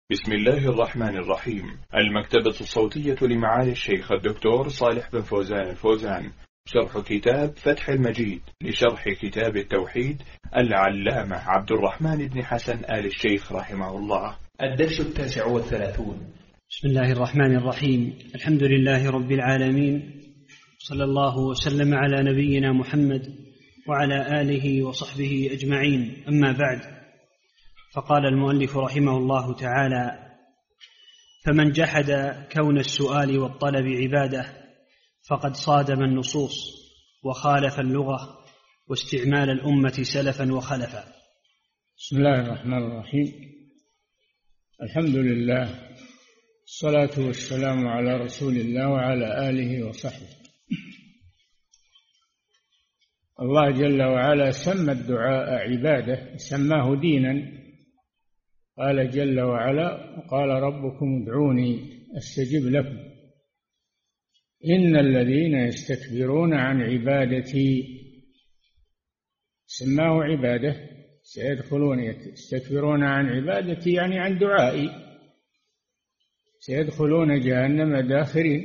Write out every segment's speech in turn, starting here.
بسم الله الرحمن الرحيم. المكتبة الصوتية لمعالي الشيخ الدكتور صالح بن فوزان الفوزان، شرح كتاب فتح المجيد لشرح كتاب التوحيد العلامة عبد الرحمن بن حسن آل الشيخ رحمه الله. الدرس 39. بسم الله الرحمن الرحيم. الحمد لله رب العالمين، صلى الله وسلم على نبينا محمد وعلى آله وصحبه أجمعين. أما بعد، فقال المؤلف رحمه الله تعالى: فمن جحد كون السؤال والطلب عبادة فقد صادم النصوص وخالف اللغة واستعمال الأمة سلفا وخلفا. بسم الله الرحمن الرحيم. الحمد لله، الصلاة والسلام على رسول الله وعلى آله وصحبه. الله جل وعلا سمى الدعاء عبادة، سماه دينا. قال جل وعلا: قال ربكم ادعوني أستجب لكم إن الذين يستكبرون عن عبادتي. سماه عبادة، سيدخلون يستكبرون عن عبادتي يعني عن دعائي، سيدخلون جهنم داخرين.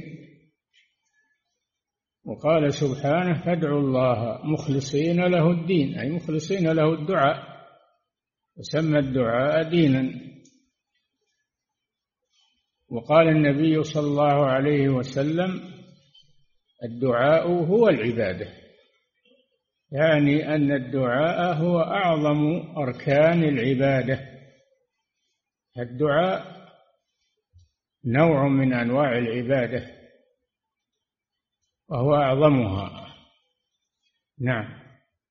وقال سبحانه: فادعوا الله مخلصين له الدين، أي مخلصين له الدعاء، وسمى الدعاء دينا. وقال النبي صلى الله عليه وسلم: الدعاء هو العبادة، يعني أن الدعاء هو أعظم أركان العبادة. الدعاء نوع من أنواع العبادة وهو أعظمها. نعم.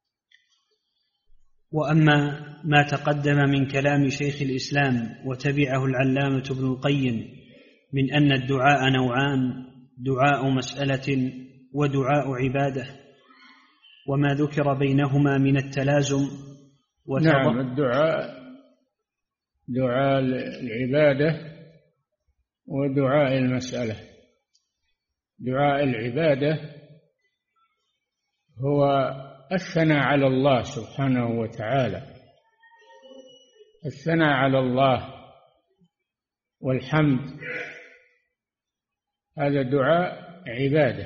وأما ما تقدم من كلام شيخ الإسلام وتبعه العلامة ابن القيم من أن الدعاء نوعان: دعاء مسألة ودعاء عبادة، وما ذكر بينهما من التلازم نعم، الدعاء دعاء العبادة ودعاء المسألة. دعاء العبادة هو الثناء على الله سبحانه وتعالى، الثناء على الله والحمد، هذا دعاء عبادة.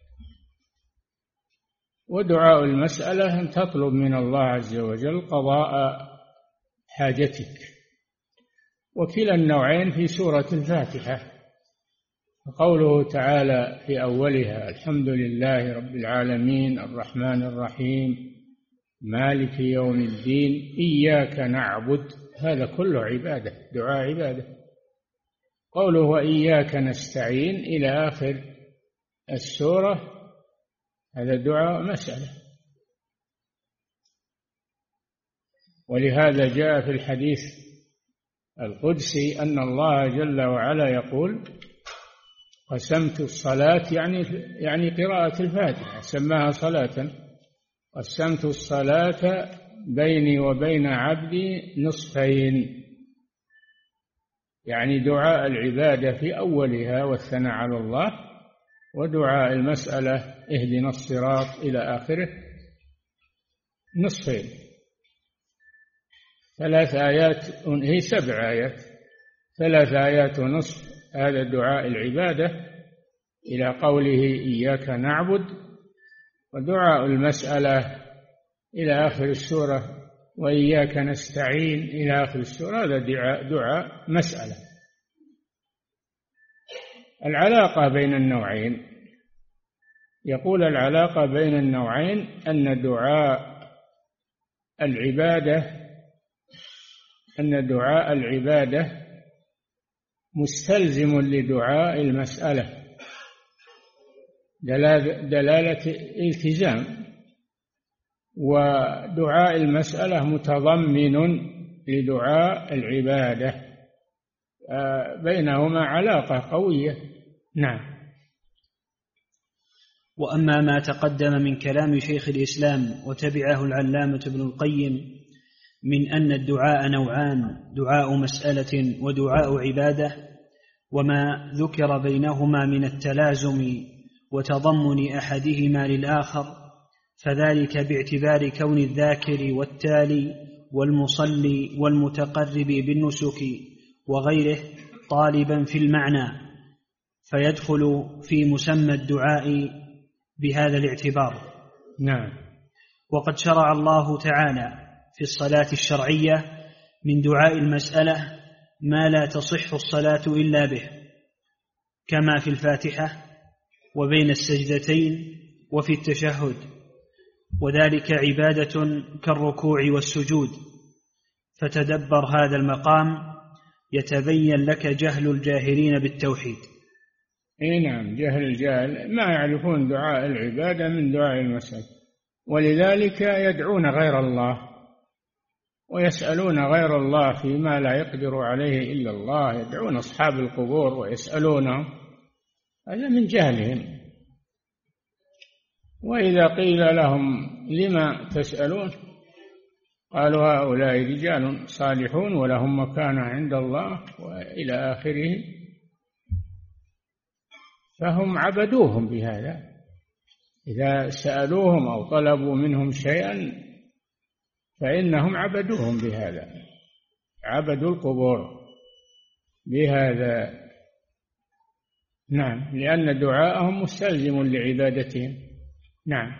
ودعاء المسألة أن تطلب من الله عز وجل قضاء حاجتك. وكلا النوعين في سورة الفاتحة. قوله تعالى في أولها: الحمد لله رب العالمين الرحمن الرحيم مالك يوم الدين إياك نعبد، هذا كله عبادة، دعاء عبادة. قوله وإياك نستعين إلى آخر السورة، هذا دعاء مسألة. ولهذا جاء في الحديث القدسي أن الله جل وعلا يقول: قسمت الصلاة، يعني قراءة الفاتحة، سماها صلاة. قسمت الصلاة بيني وبين عبدي نصفين، يعني دعاء العبادة في أولها والثناء على الله، ودعاء المسألة اهدنا الصراط إلى آخره نصفين. 3 آيات، هي 7 آيات، 3 آيات ونصف، هذا دعاء العبادة إلى قوله إياك نعبد. ودعاء المسألة إلى آخر السورة وإياك نستعين إلى آخر السورة، هذا دعاء مسألة. العلاقة بين النوعين، يقول العلاقة بين النوعين أن دعاء العبادة مستلزم لدعاء المسألة دلالة التزام، ودعاء المسألة متضمن لدعاء العبادة، بينهما علاقة قوية. نعم. وأما ما تقدم من كلام شيخ الإسلام وتبعه العلامة ابن القيم من أن الدعاء نوعان: دعاء مسألة ودعاء عبادة، وما ذكر بينهما من التلازم وتضمن أحدهما للآخر، فذلك باعتبار كون الذاكر والتالي والمصلي والمتقرب بالنسك وغيره طالبا في المعنى، فيدخل في مسمى الدعاء بهذا الاعتبار. نعم. وقد شرع الله تعالى في الصلاة الشرعية من دعاء المسألة ما لا تصح الصلاة إلا به، كما في الفاتحة وبين السجدتين وفي التشهد، وذلك عبادة كالركوع والسجود. فتدبر هذا المقام يتبين لك جهل الجاهلين بالتوحيد. نعم، جهل الجاهل ما يعرفون دعاء العبادة من دعاء المسألة، ولذلك يدعون غير الله ويسألون غير الله فيما لا يقدر عليه إلا الله، يدعون أصحاب القبور ويسألونهم، هذا من جهلهم. وإذا قيل لهم لما تسألون قالوا هؤلاء رجال صالحون ولهم مكانة عند الله وإلى آخره، فهم عبدوهم بهذا. إذا سألوهم أو طلبوا منهم شيئا فإنهم عبدوهم بهذا، عبدوا القبور بهذا. نعم، لأن دعاءهم مستلزم لعبادتهم. نعم.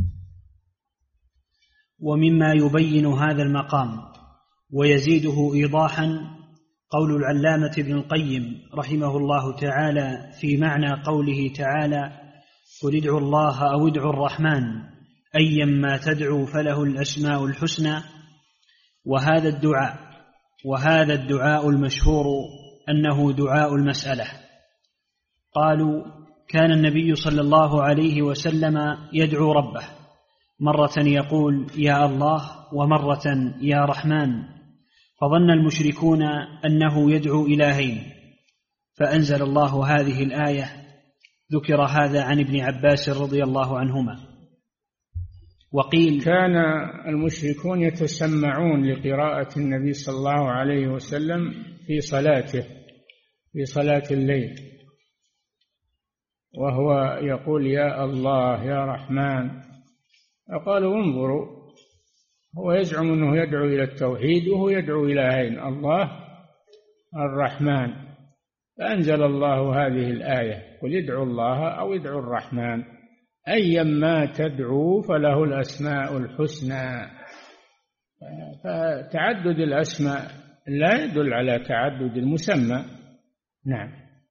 ومما يبين هذا المقام ويزيده إيضاحا قول العلامة ابن القيم رحمه الله تعالى في معنى قوله تعالى: قل ادعوا الله أو ادعوا الرحمن أيما تدعوا فله الأسماء الحسنى. وهذا الدعاء المشهور أنه دعاء المسألة. قالوا: كان النبي صلى الله عليه وسلم يدعو ربه، مرة يقول يا الله ومرة يا رحمن، فظن المشركون أنه يدعو إلهين، فأنزل الله هذه الآية. ذكر هذا عن ابن عباس رضي الله عنهما. وقيل: كان المشركون يتسمعون لقراءة النبي صلى الله عليه وسلم في صلاته، في صلاة الليل، وهو يقول يا الله يا رحمن. فقالوا انظروا، هو يزعم أنه يدعو إلى التوحيد وهو يدعو إلهين، الله الرحمن. فأنزل الله هذه الآية: قل ادعوا الله أو ادعوا الرحمن أيما تدعوا فله الأسماء الحسنى. فتعدد الأسماء لا يدل على تعدد المسمى، نعم،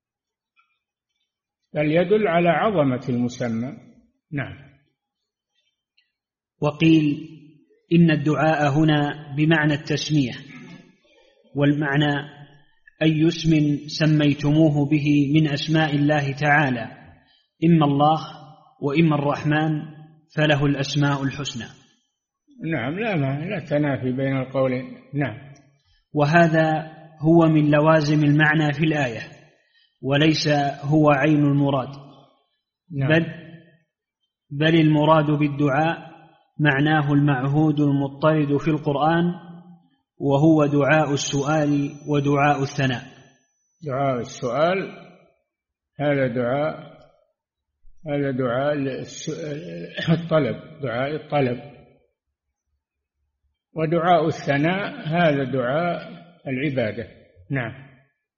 بل يدل على عظمة المسمى. نعم. وقيل إن الدعاء هنا بمعنى التسمية، والمعنى أي اسم سميتموه به من أسماء الله تعالى، إما الله وإما الرحمن، فله الأسماء الحسنى. نعم، لا تنافي بين القولين. نعم. وهذا هو من لوازم المعنى في الآية، وليس هو عين المراد. نعم. بل المراد بالدعاء معناه المعهود المضطرد في القرآن، وهو دعاء السؤال ودعاء الثناء. دعاء السؤال هذا دعاء الطلب، دعاء الطلب. ودعاء الثناء هذا دعاء العبادة. نعم.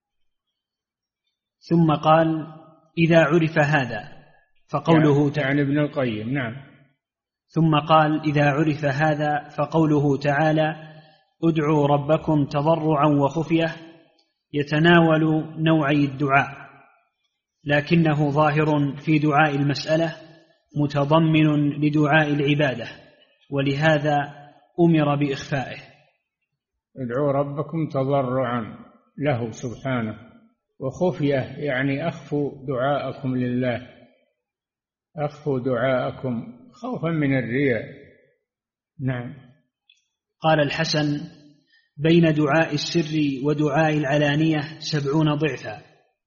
ثم قال: إذا عرف هذا فقوله يعني ابن القيم. نعم. ثم قال: إذا عرف هذا فقوله تعالى: ادعوا ربكم تضرعا وخفية، يتناول نوعي الدعاء، لكنه ظاهر في دعاء المسألة متضمن لدعاء العبادة، ولهذا أمر بإخفائه. ادعوا ربكم تضرعا له سبحانه، وخفية يعني أخفوا دعاءكم لله، أخفوا دعاءكم خوفا من الرياء. نعم. قال الحسن: بين دعاء السر ودعاء العلانية 70 ضعفا.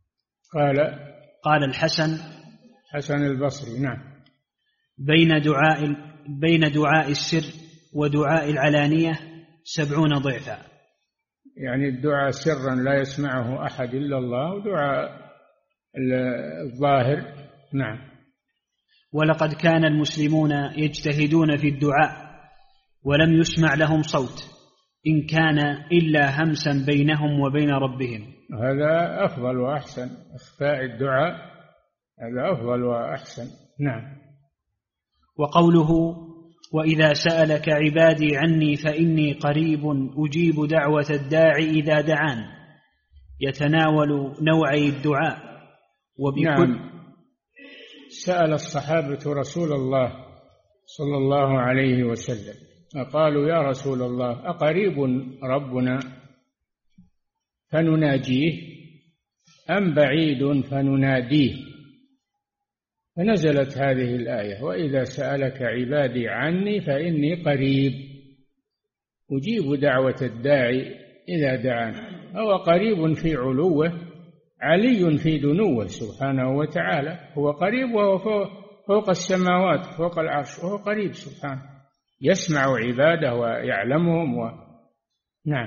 قال حسن البصري. نعم. بين دعاء السر ودعاء العلانية 70 ضعفا، يعني الدعاء سرا لا يسمعه أحد إلا الله، ودعاء الظاهر. نعم. ولقد كان المسلمون يجتهدون في الدعاء ولم يسمع لهم صوت، إن كان إلا همسا بينهم وبين ربهم. هذا أفضل وأحسن، إخفاء الدعاء هذا أفضل وأحسن. نعم. وقوله وإذا سألك عبادي عني فإني قريب أجيب دعوة الداعي إذا دعان، يتناول نوعي الدعاء وبكل. نعم. سأل الصحابة رسول الله صلى الله عليه وسلم فقالوا يا رسول الله أقريب ربنا فنناجيه أم بعيد فنناديه؟ فنزلت هذه الآية وإذا سألك عبادي عني فإني قريب أجيب دعوة الداعي إذا دعان. هو قريب في علوه، علي في دنوه سبحانه وتعالى. هو قريب وهو فوق السماوات فوق العرش، وهو قريب سبحانه، يسمع عباده ويعلمهم نعم.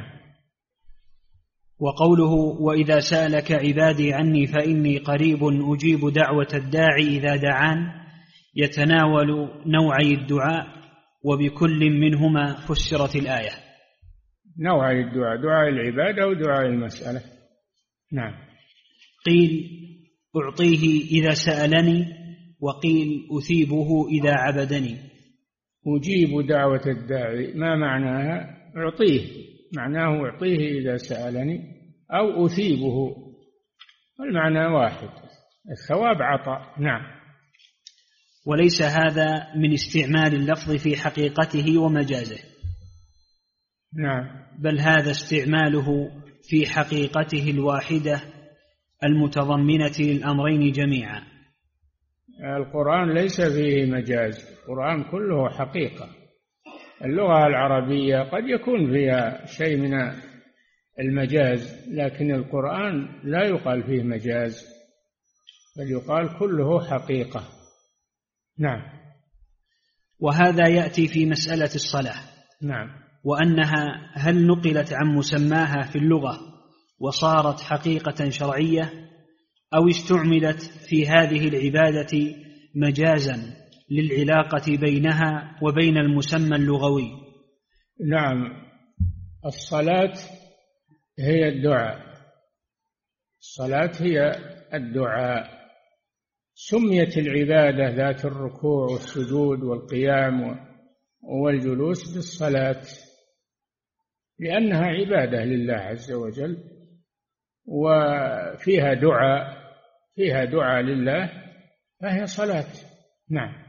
وقوله وإذا سألك عبادي عني فإني قريب أجيب دعوة الداعي إذا دعان، يتناول نوعي الدعاء وبكل منهما فسرت الآية. نوعي الدعاء، دعاء العبادة ودعاء المسألة. نعم. قيل أعطيه إذا سألني، وقيل أثيبه إذا عبدني. أجيب دعوة الداعي ما معناها؟ أعطيه، معناه أعطيه إذا سألني، أو أثيبه، المعنى واحد، الثواب عطاء. نعم. وليس هذا من استعمال اللفظ في حقيقته ومجازه. نعم. بل هذا استعماله في حقيقته الواحدة المتضمنة للأمرين جميعا. القرآن ليس فيه مجاز، القرآن كله حقيقة. اللغة العربية قد يكون فيها شيء من المجاز، لكن القرآن لا يقال فيه مجاز، بل يقال كله حقيقة. نعم. وهذا يأتي في مسألة الصلاة. نعم. وأنها هل نقلت عن مسماها في اللغة وصارت حقيقة شرعية، أو استعملت في هذه العبادة مجازا للعلاقة بينها وبين المسمى اللغوي. نعم. الصلاة هي الدعاء، الصلاة هي الدعاء. سميت العبادة ذات الركوع والسجود والقيام والجلوس بالصلاة لأنها عبادة لله عز وجل، وفيها دعاء، فيها دعاء لله، فهي صلاة. نعم.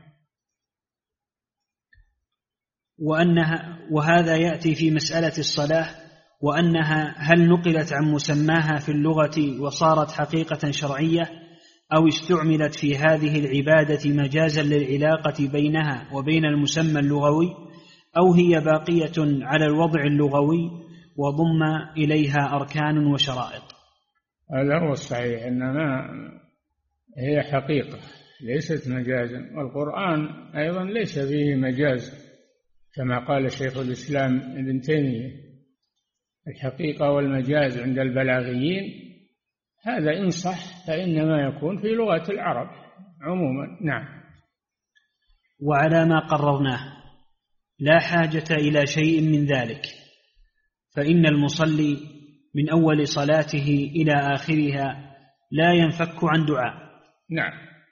وهذا يأتي في مسألة الصلاة، وأنها هل نقلت عن مسماها في اللغة وصارت حقيقة شرعية، أو استعملت في هذه العبادة مجازا للعلاقة بينها وبين المسمى اللغوي، أو هي باقية على الوضع اللغوي وضم إليها أركان وشرائط. هذا هو الصحيح، إنما هي حقيقة ليست مجازا. والقرآن أيضا ليس فيه مجاز كما قال شيخ الإسلام ابن تيمية. الحقيقة والمجاز عند البلاغيين هذا إن صح فإنما يكون في لغة العرب عموما. نعم. وعلى ما قررناه لا حاجة إلى شيء من ذلك، فإن المصلي من أول صلاته إلى آخرها لا ينفك عن دعاء. نعم.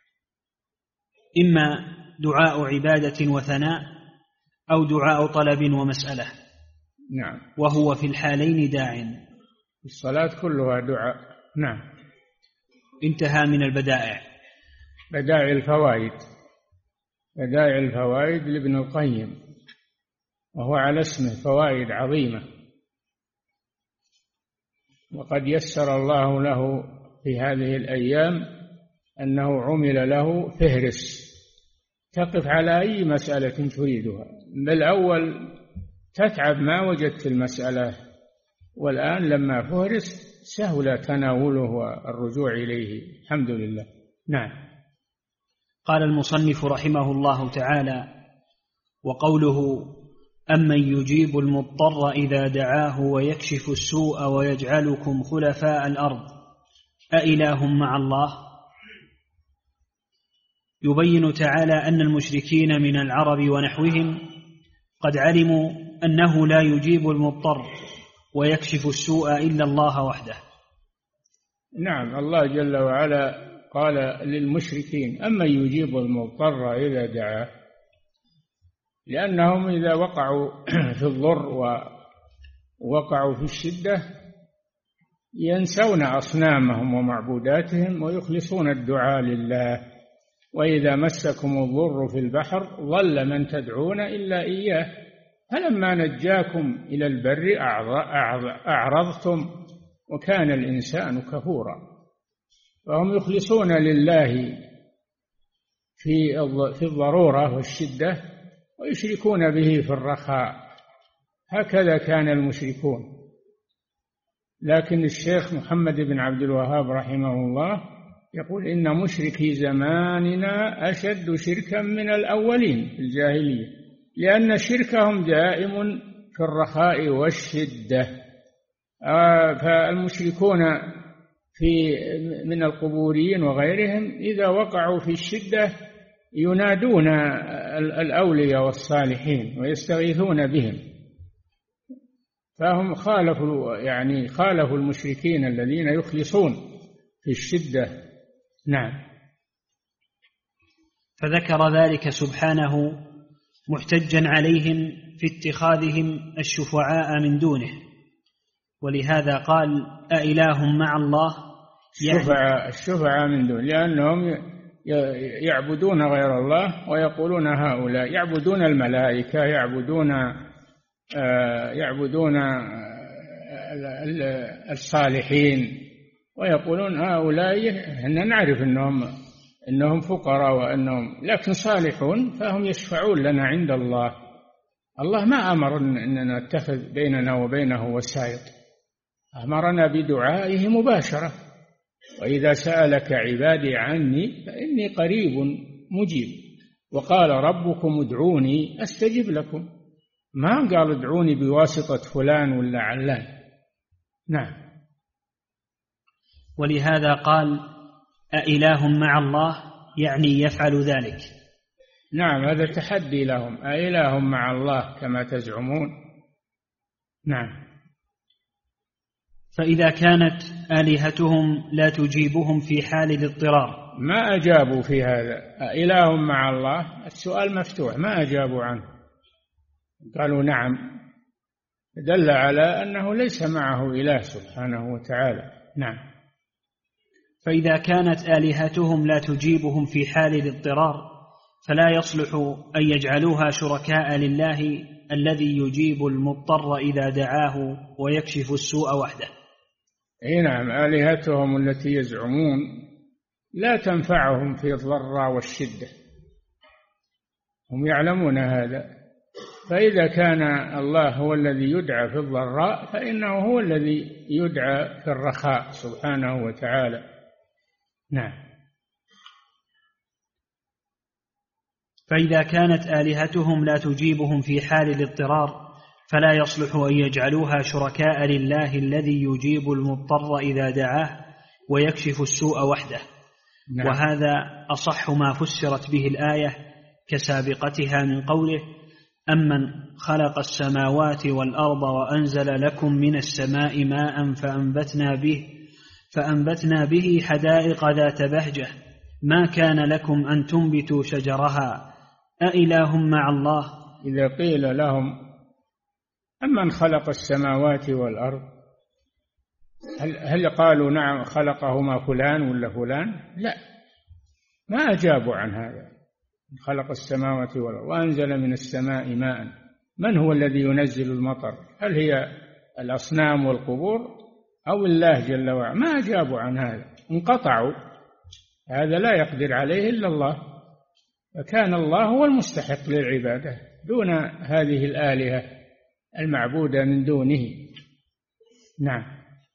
إما دعاء عبادة وثناء، أو دعاء طلب ومسألة. نعم. وهو في الحالين داع. الصلاة كلها دعاء. نعم. انتهى من البدائع. بدائع الفوائد. بدائع الفوائد لابن القيم، وهو على اسمه، فوائد عظيمة، وقد يسر الله له في هذه الأيام أنه عمل له فهرس تقف على أي مسألة تريدها. بالأول تتعب ما وجدت المسألة، والآن لما فهرس سهل تناوله والرجوع إليه. الحمد لله. نعم. قال المصنف رحمه الله تعالى: وقوله أمن يجيب المضطر إذا دعاه ويكشف السوء ويجعلكم خلفاء الأرض أإله مع الله. يبين تعالى أن المشركين من العرب ونحوهم قد علموا أنه لا يجيب المضطر ويكشف السوء إلا الله وحده. نعم، الله جل وعلا قال للمشركين: أما يجيب المضطر إذا دعاه، لأنهم إذا وقعوا في الضر ووقعوا في الشدة ينسون أصنامهم ومعبوداتهم ويخلصون الدعاء لله. وإذا مسكم الضر في البحر ضل من تدعون إلا إياه فلما نجاكم إلى البر أعرضتم وكان الإنسان كفورا. فهم يخلصون لله في الضرورة والشدة ويشركون به في الرخاء. هكذا كان المشركون. لكن الشيخ محمد بن عبد الوهاب رحمه الله يقول: إن مشركي زماننا أشد شركا من الأولين في الجاهلية، لأن شركهم دائم في الرخاء والشدة. فالمشركون من القبوريين وغيرهم إذا وقعوا في الشدة ينادون الأولياء والصالحين ويستغيثون بهم، فهم خالفوا المشركين الذين يخلصون في الشدة. نعم. فذكر ذلك سبحانه محتجا عليهم في اتخاذهم الشفعاء من دونه، ولهذا قال: أإله مع الله. الشفعاء من دونه، لأنهم يعبدون غير الله ويقولون هؤلاء يعبدون الملائكة، يعبدون الصالحين، ويقولون هؤلاء إحنا نعرف إنهم فقراء لكن صالحون، فهم يشفعون لنا عند الله. الله ما أمر أننا نتخذ بيننا وبينه وسائط، أمرنا بدعائه مباشرة: وإذا سألك عبادي عني فإني قريب مجيب، وقال ربكم ادعوني أستجب لكم. ما قال ادعوني بواسطة فلان ولا علان. نعم. ولهذا قال: أإله مع الله، يعني يفعل ذلك. نعم، هذا تحدي لهم: أإله مع الله كما تزعمون. نعم. فإذا كانت آلهتهم لا تجيبهم في حال الاضطرار، ما أجابوا في هذا. أإله مع الله، السؤال مفتوح، ما أجابوا عنه، قالوا نعم، دل على أنه ليس معه إله سبحانه وتعالى. نعم. فإذا كانت آلهتهم لا تجيبهم في حال الاضطرار فلا يصلح أن يجعلوها شركاء لله الذي يجيب المضطر إذا دعاه ويكشف السوء وحده. أي نعم، آلهتهم التي يزعمون لا تنفعهم في الضراء والشدة، هم يعلمون هذا. فإذا كان الله هو الذي يدعى في الضراء فإنه هو الذي يدعى في الرخاء سبحانه وتعالى. نعم. فإذا كانت آلهتهم لا تجيبهم في حال الاضطرار فلا يصلح أن يجعلوها شركاء لله الذي يجيب المضطر إذا دعاه ويكشف السوء وحده. نعم. وهذا أصح ما فسرت به الآية كسابقتها من قوله: أمن خلق السماوات والأرض وأنزل لكم من السماء ماء فأنبتنا به حدائق ذات بهجة ما كان لكم أن تنبتوا شجرها أإله مع الله. إذا قيل لهم أمن خلق السماوات والأرض، هل قالوا نعم خلقهما فلان ولا فلان؟ لا، ما أجابوا عن هذا. خلق السماوات والأرض وأنزل من السماء ماء، من هو الذي ينزل المطر؟ هل هي الأصنام والقبور أو الله جل وعلا؟ ما أجابوا عن هذا، انقطعوا. هذا لا يقدر عليه إلا الله، فكان الله هو المستحق للعبادة دون هذه الآلهة المعبودة من دونه. نعم.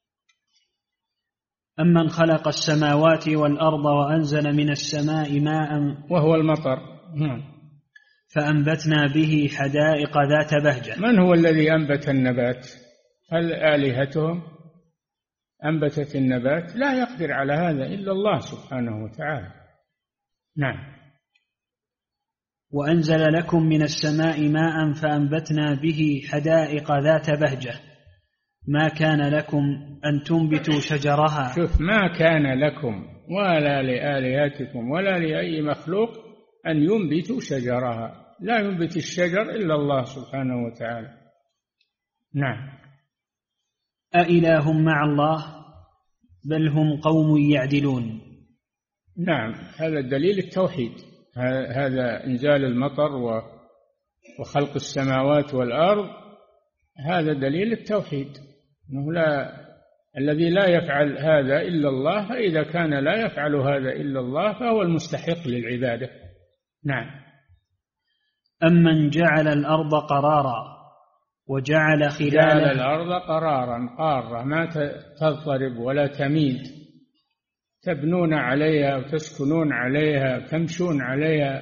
أمن خلق السماوات والأرض وأنزل من السماء ماء وهو المطر فأنبتنا به حدائق ذات بهجة. من هو الذي أنبت النبات؟ هل آلهتهم أنبتت النبات؟ لا يقدر على هذا إلا الله سبحانه وتعالى. نعم. وأنزل لكم من السماء ماء فأنبتنا به حدائق ذات بهجة ما كان لكم أن تنبتوا شجرها. شوف، ما كان لكم ولا لآلهتكم ولا لأي مخلوق أن ينبتوا شجرها، لا ينبت الشجر إلا الله سبحانه وتعالى. نعم. أإله مع الله بل هم قوم يعدلون. نعم، هذا دليل التوحيد، هذا إنزال المطر وخلق السماوات والأرض، هذا دليل التوحيد، أنه الذي لا يفعل هذا إلا الله، فإذا كان لا يفعل هذا إلا الله فهو المستحق للعبادة. نعم. أمن جعل الأرض قرارا وجعل جعل الأرض قرارا، قارة ما تضطرب ولا تميد، تبنون عليها وتسكنون عليها تمشون عليها،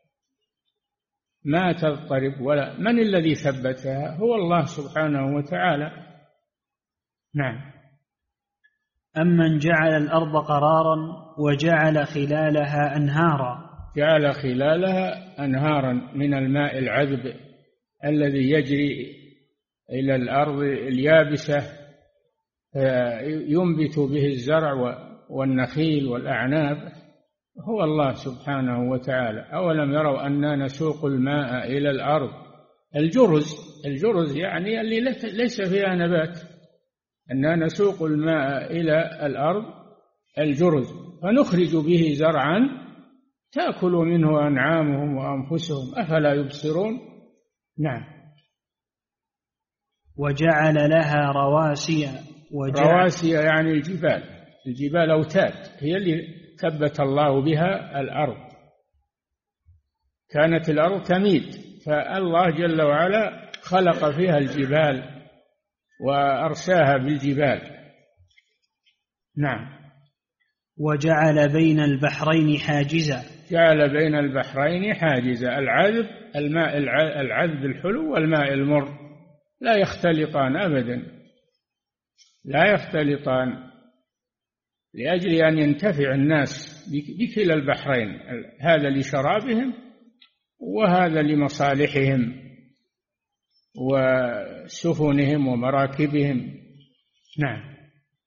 ما تضطرب ولا. من الذي ثبتها؟ هو الله سبحانه وتعالى. نعم. أمن جعل الأرض قرارا وجعل خلالها أنهارا. جعل خلالها أنهارا من الماء العذب الذي يجري إلى الأرض اليابسة ينبت به الزرع والنخيل والأعناب، هو الله سبحانه وتعالى. أولم يروا أننا نسوق الماء إلى الأرض الجرز يعني اللي ليس فيها نبات، أننا نسوق الماء إلى الأرض الجرز فنخرج به زرعا تأكل منه أنعامهم وأنفسهم أفلا يبصرون. نعم. وجعل لها رواسي. رواسي يعني الجبال أوتاد، هي اللي ثبت الله بها الأرض. كانت الأرض تميد، فالله جل وعلا خلق فيها الجبال وأرساها بالجبال. نعم. وجعل بين البحرين حاجزا. جعل بين البحرين حاجزا، العذب، الماء العذب الحلو والماء المر لا يختلطان أبدا، لا يختلطان، لأجل أن ينتفع الناس بكلا البحرين، هذا لشرابهم وهذا لمصالحهم وسفنهم ومراكبهم. نعم.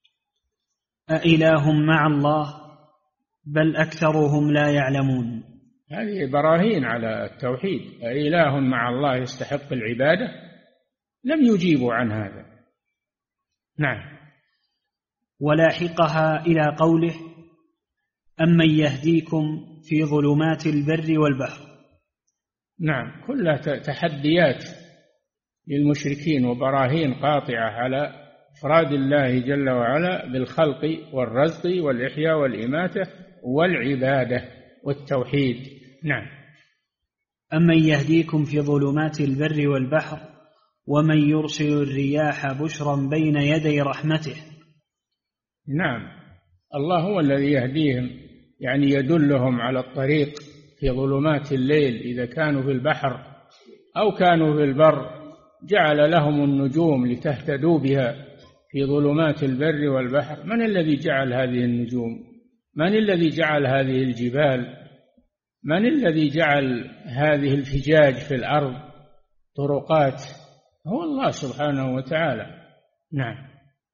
أإله مع الله بل أكثرهم لا يعلمون. هذه براهين على التوحيد. أإله مع الله يستحق العبادة؟ لم يجيبوا عن هذا. نعم. ولاحقها إلى قوله أمن يهديكم في ظلمات البر والبحر. نعم، كلها تحديات للمشركين وبراهين قاطعة على إفراد الله جل وعلا بالخلق والرزق والإحياء والإماتة والعبادة والتوحيد. نعم. أمن يهديكم في ظلمات البر والبحر ومن يرسل الرياح بشرا بين يدي رحمته. نعم، الله هو الذي يهديهم، يعني يدلهم على الطريق في ظلمات الليل إذا كانوا في البحر أو كانوا في البر، جعل لهم النجوم لتهتدوا بها في ظلمات البر والبحر. من الذي جعل هذه النجوم؟ من الذي جعل هذه الجبال؟ من الذي جعل هذه الفجاج في الأرض طرقات؟ هو الله سبحانه وتعالى. نعم.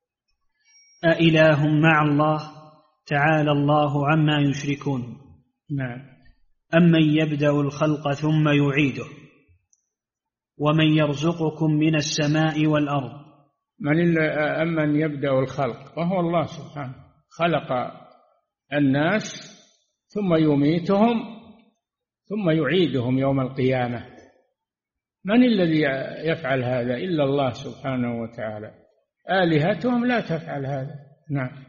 أإله مع الله تعالى الله عما يشركون. نعم. أمن يبدأ الخلق ثم يعيده ومن يرزقكم من السماء والأرض. أمن يبدأ الخلق، وهو الله سبحانه خلق الناس ثم يميتهم ثم يعيدهم يوم القيامة. من الذي يفعل هذا إلا الله سبحانه وتعالى. آلهتهم لا تفعل هذا. نعم.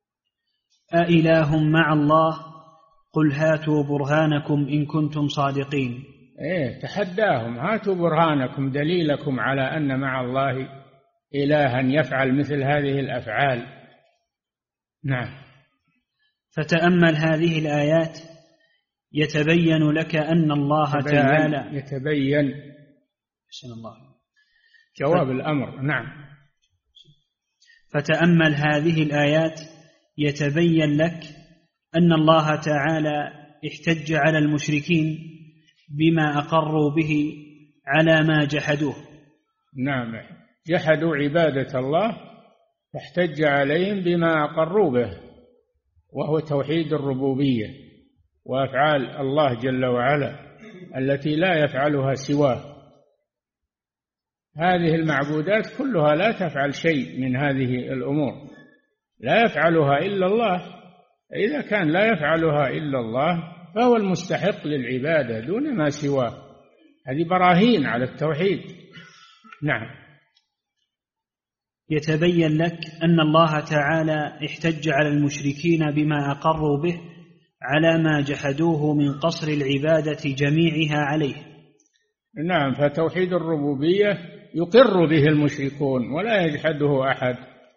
أإله مع الله قل هاتوا برهانكم إن كنتم صادقين. تحداهم، هاتوا برهانكم، دليلكم على أن مع الله إلها يفعل مثل هذه الأفعال. نعم. فتأمل هذه الآيات يتبين لك أن الله تعالى يتبين جواب الأمر. نعم. فتأمل هذه الآيات يتبين لك أن الله تعالى احتج على المشركين بما أقروا به على ما جحدوه. نعم، جحدوا عبادة الله فاحتج عليهم بما أقروا به، وهو توحيد الربوبية وأفعال الله جل وعلا التي لا يفعلها سواه. هذه المعبودات كلها لا تفعل شيء من هذه الأمور، لا يفعلها إلا الله. إذا كان لا يفعلها إلا الله فهو المستحق للعبادة دون ما سواه. هذه براهين على التوحيد. نعم. يتبين لك أن الله تعالى احتج على المشركين بما أقروا به على ما جحدوه من قصر العبادة جميعها عليه. نعم، فتوحيد الربوبية يقر به المشركون ولا يجحده أحد.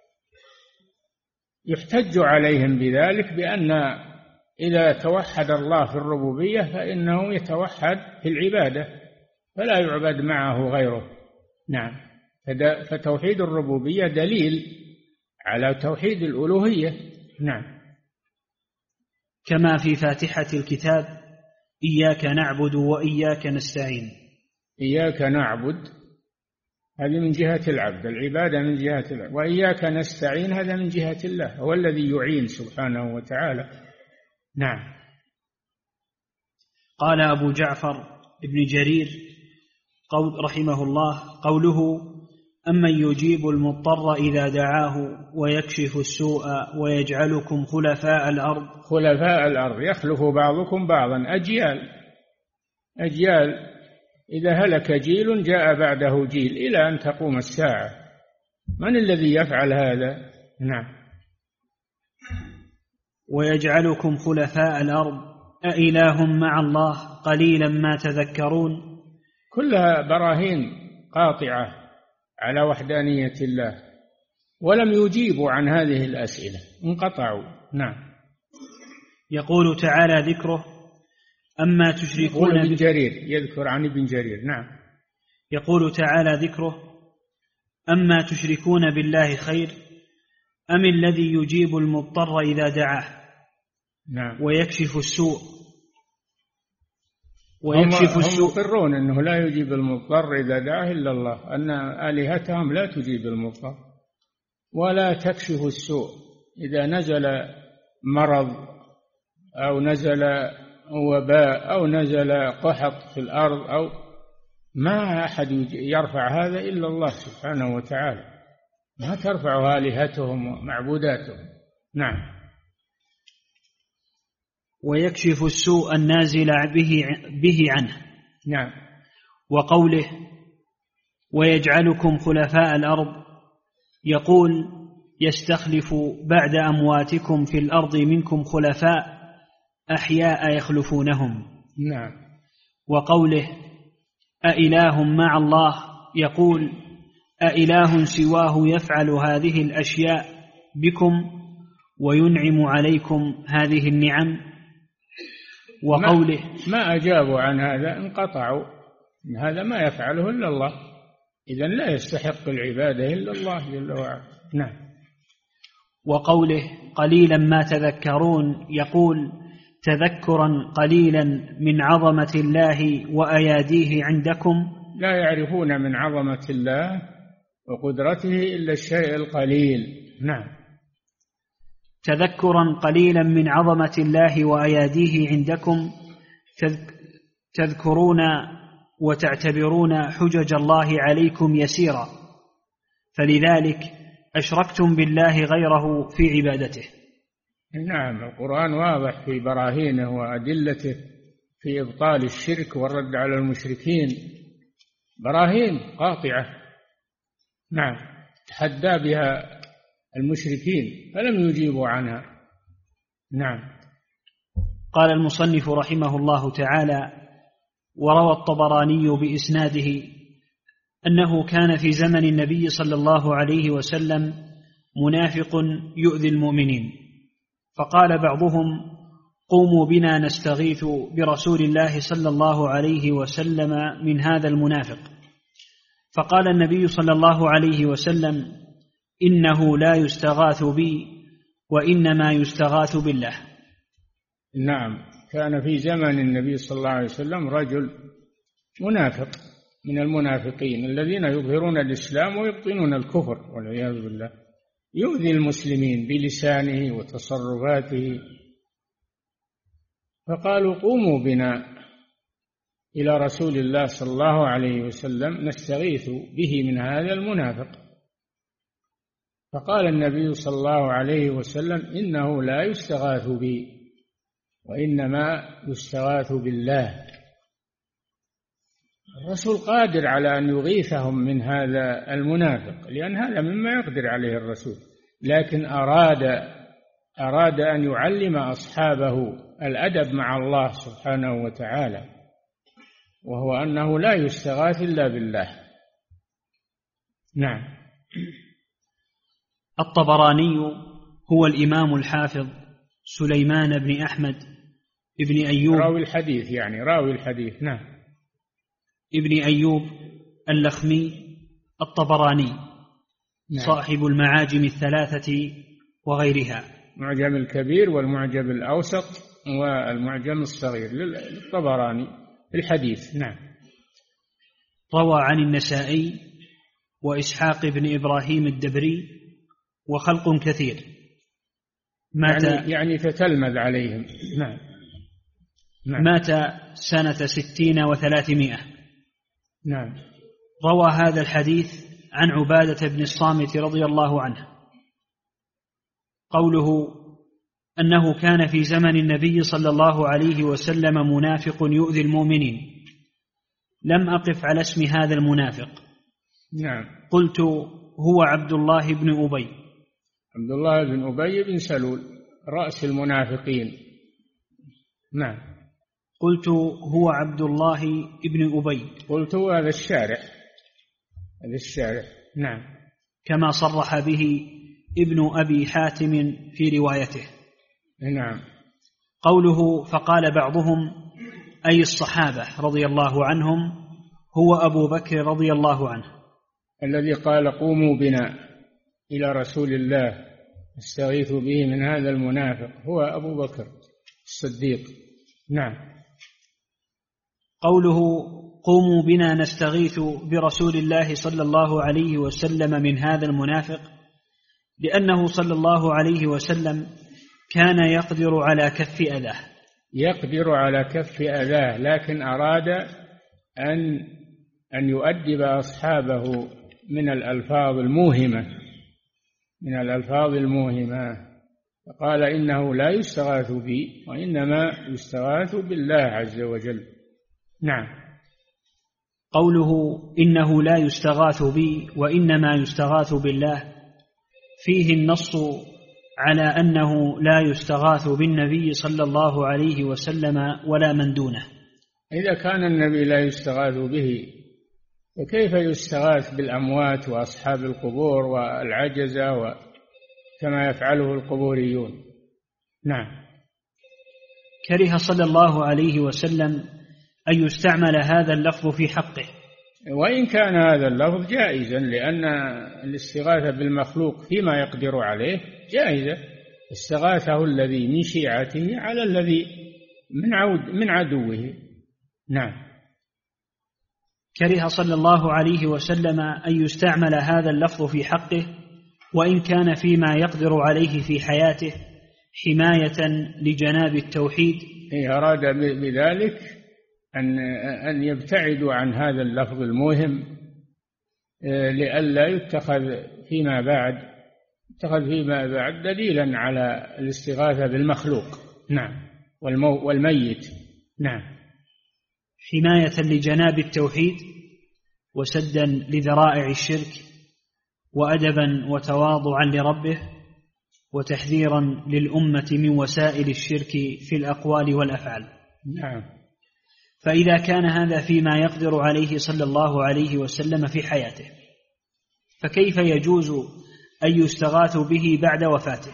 يحتج عليهم بذلك بأن إذا توحد الله في الربوبية فإنه يتوحد في العبادة فلا يعبد معه غيره. نعم، فتوحيد الربوبية دليل على توحيد الألوهية. نعم. كما في فاتحة الكتاب: إياك نعبد وإياك نستعين. إياك نعبد هذه من جهة العبد، العبادة من جهة العبد، وإياك نستعين هذا من جهة الله، هو الذي يعين سبحانه وتعالى. نعم. قال أبو جعفر ابن جرير رحمه الله: قوله: أمن يجيب المضطر إذا دعاه ويكشف السوء ويجعلكم خلفاء الأرض. خلفاء الأرض، يخلف بعضكم بعضا، أجيال، إذا هلك جيل جاء بعده جيل إلى أن تقوم الساعة. من الذي يفعل هذا؟ نعم. ويجعلكم خلفاء الأرض أإله مع الله قليلا ما تذكرون. كلها براهين قاطعة على وحدانية الله، ولم يجيبوا عن هذه الأسئلة، انقطعوا. نعم. يقول تعالى ذكره: أما تشركون ابن جرير يذكر عن ابن جرير. نعم. يقول تعالى ذكره: أما تشركون بالله خير أم الذي يجيب المضطر إذا دعاه. نعم. ويكشف السوء. هم يقرون أنه لا يجيب المضطر إذا دعاه إلا الله، أن آلهتهم لا تجيب المضطر ولا تكشف السوء. إذا نزل مرض أو نزل وباء أو نزل قحط في الأرض أو ما أحد يرفع هذا إلا الله سبحانه وتعالى، ما ترفع آلهتهم ومعبوداتهم. نعم. ويكشف السوء النازل به عنه. نعم. وقوله: ويجعلكم خلفاء الأرض، يقول: يستخلف بعد أمواتكم في الأرض منكم خلفاء أحياء يخلفونهم. نعم. وقوله: أإله مع الله، يقول: أإله سواه يفعل هذه الأشياء بكم وينعم عليكم هذه النعم. وقوله: ما أجابوا عن هذا، انقطعوا، هذا ما يفعله إلا الله، إذن لا يستحق العبادة إلا الله جل وعلا. نعم. وقوله: قليلا ما تذكرون، يقول: تذكرا قليلا من عظمة الله وأياديه عندكم. لا يعرفون من عظمة الله وقدرته إلا الشيء القليل. نعم. تذكرا قليلا من عظمة الله وأياديه عندكم، تذكرون وتعتبرون حجج الله عليكم يسيرا، فلذلك أشركتم بالله غيره في عبادته. نعم، القرآن واضح في براهينه وأدلته في إبطال الشرك والرد على المشركين، براهين قاطعة. نعم، تحدى بها المشركين فلم يجيبوا عنها. نعم. قال المصنف رحمه الله تعالى: وروى الطبراني بإسناده أنه كان في زمن النبي صلى الله عليه وسلم منافق يؤذي المؤمنين، فقال بعضهم: قوموا بنا نستغيث برسول الله صلى الله عليه وسلم من هذا المنافق. فقال النبي صلى الله عليه وسلم: إنه لا يستغاث بي وإنما يستغاث بالله. نعم، كان في زمن النبي صلى الله عليه وسلم رجل منافق من المنافقين الذين يظهرون الإسلام ويبطنون الكفر والعياذ بالله، يؤذي المسلمين بلسانه وتصرفاته. فقالوا قوموا بنا إلى رسول الله صلى الله عليه وسلم نستغيث به من هذا المنافق. فقال النبي صلى الله عليه وسلم إنه لا يستغاث بي وإنما يستغاث بالله. الرسول قادر على أن يغيثهم من هذا المنافق، لأن هذا مما يقدر عليه الرسول، لكن أراد أن يعلم أصحابه الأدب مع الله سبحانه وتعالى، وهو أنه لا يستغاث إلا بالله. نعم. الطبراني هو الإمام الحافظ سليمان بن أحمد ابن أيوب راوي الحديث، يعني راوي الحديث. نعم. ابن أيوب اللخمي الطبراني. نعم. صاحب المعاجم الثلاثة وغيرها، المعجم الكبير والمعجم الأوسط والمعجم الصغير للطبراني في الحديث. نعم. روى عن النسائي وإسحاق بن إبراهيم الدبري وخلق كثير. مات يعني تتلمذ عليهم. نعم. نعم. مات سنة 60 و300. نعم. روى هذا الحديث عن عبادة بن الصامت رضي الله عنه قوله أنه كان في زمن النبي صلى الله عليه وسلم منافق يؤذي المؤمنين، لم أقف على اسم هذا المنافق. نعم. قلت هو عبد الله بن أبي. عبد الله بن أبي بن سلول رأس المنافقين. نعم. قلت هو عبد الله بن أبي. قلت هذا الشارع. نعم. كما صرح به ابن أبي حاتم في روايته. نعم. قوله فقال بعضهم أي الصحابة رضي الله عنهم هو أبو بكر رضي الله عنه، الذي قال قوموا بنا إلى رسول الله نستغيث به من هذا المنافق هو أبو بكر الصديق. نعم. قوله قوموا بنا نستغيث برسول الله صلى الله عليه وسلم من هذا المنافق، لأنه صلى الله عليه وسلم كان يقدر على كف أذاه. يقدر على كف أذاه، لكن أراد أن يؤدب أصحابه من الألفاظ الموهمة، فقال إنه لا يستغاث بي وإنما يستغاث بالله عز وجل. نعم. قوله إنه لا يستغاث بي وإنما يستغاث بالله فيه النص على أنه لا يستغاث بالنبي صلى الله عليه وسلم ولا من دونه. إذا كان النبي لا يستغاث به فكيف يستغاث بالأموات وأصحاب القبور والعجزة كما يفعله القبوريون؟ نعم. كره صلى الله عليه وسلم أن يستعمل هذا اللفظ في حقه، وإن كان هذا اللفظ جائزا، لأن الاستغاثة بالمخلوق فيما يقدر عليه جائزة. استغاثه الذي من شيعته على الذي من عدوه. نعم. كره صلى الله عليه وسلم أن يستعمل هذا اللفظ في حقه، وإن كان فيما يقدر عليه في حياته حماية لجناب التوحيد. أراد بذلك أن يبتعدوا عن هذا اللفظ الموهم لئلا يتخذ فيما بعد دليلا على الاستغاثة بالمخلوق. نعم. والميت. نعم. حماية لجناب التوحيد وسدا لذرائع الشرك وأدبا وتواضعا لربه وتحذيرا للأمة من وسائل الشرك في الأقوال والأفعال. نعم. فإذا كان هذا فيما يقدر عليه صلى الله عليه وسلم في حياته، فكيف يجوز أن يستغاث به بعد وفاته؟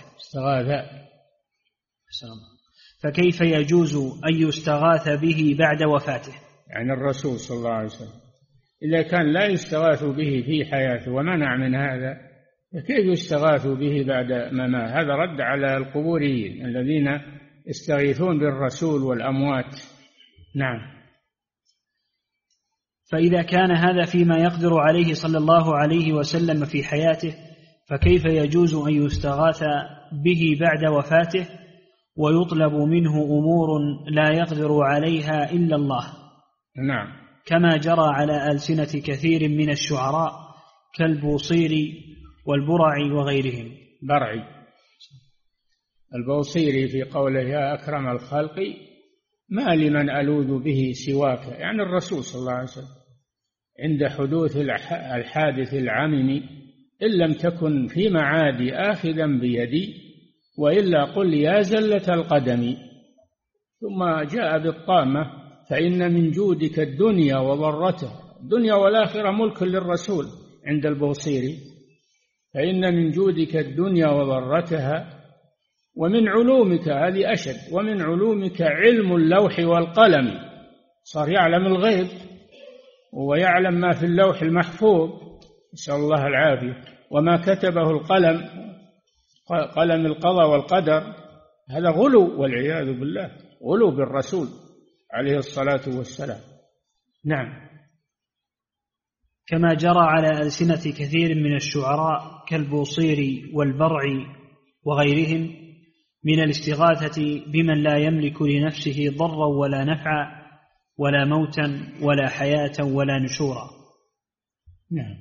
فكيف يجوز أن يستغاث به بعد وفاته؟ يعني الرسول صلى الله عليه وسلم إذا كان لا يستغاث به في حياته ومنع من هذا، فكيف يستغاث به بعد ما مات؟ هذا رد على القبوريين الذين يستغيثون بالرسول والأموات. نعم. فإذا كان هذا فيما يقدر عليه صلى الله عليه وسلم في حياته، فكيف يجوز أن يستغاث به بعد وفاته ويطلب منه أمور لا يقدر عليها إلا الله؟ نعم. كما جرى على ألسنة كثير من الشعراء كالبوصيري والبرعي وغيرهم. برعي البوصيري في قوله يا أكرم الخلق ما لمن ألوذ به سواك، يعني الرسول صلى الله عليه وسلم، عند حدوث الحادث العمم إن لم تكن في معادي آخذا بيدي وإلا قل يا زلة القدم. ثم جاء بالطامة فإن من جودك الدنيا وضرتها، الدنيا والآخرة ملك للرسول عند البوصيري، فإن من جودك الدنيا وضرتها ومن علومك، هذه أشد، ومن علومك علم اللوح والقلم. صار يعلم الغيب ويعلم ما في اللوح المحفوظ، نسأل الله العافية، وما كتبه القلم، قلم القضاء والقدر، هذا غلو والعياذ بالله، غلو بالرسول عليه الصلاة والسلام. نعم. كما جرى على ألسنة كثير من الشعراء كالبوصيري والبرعي وغيرهم من الاستغاثة بمن لا يملك لنفسه ضرا ولا نفعا ولا موتا ولا حياة ولا نشورا. نعم.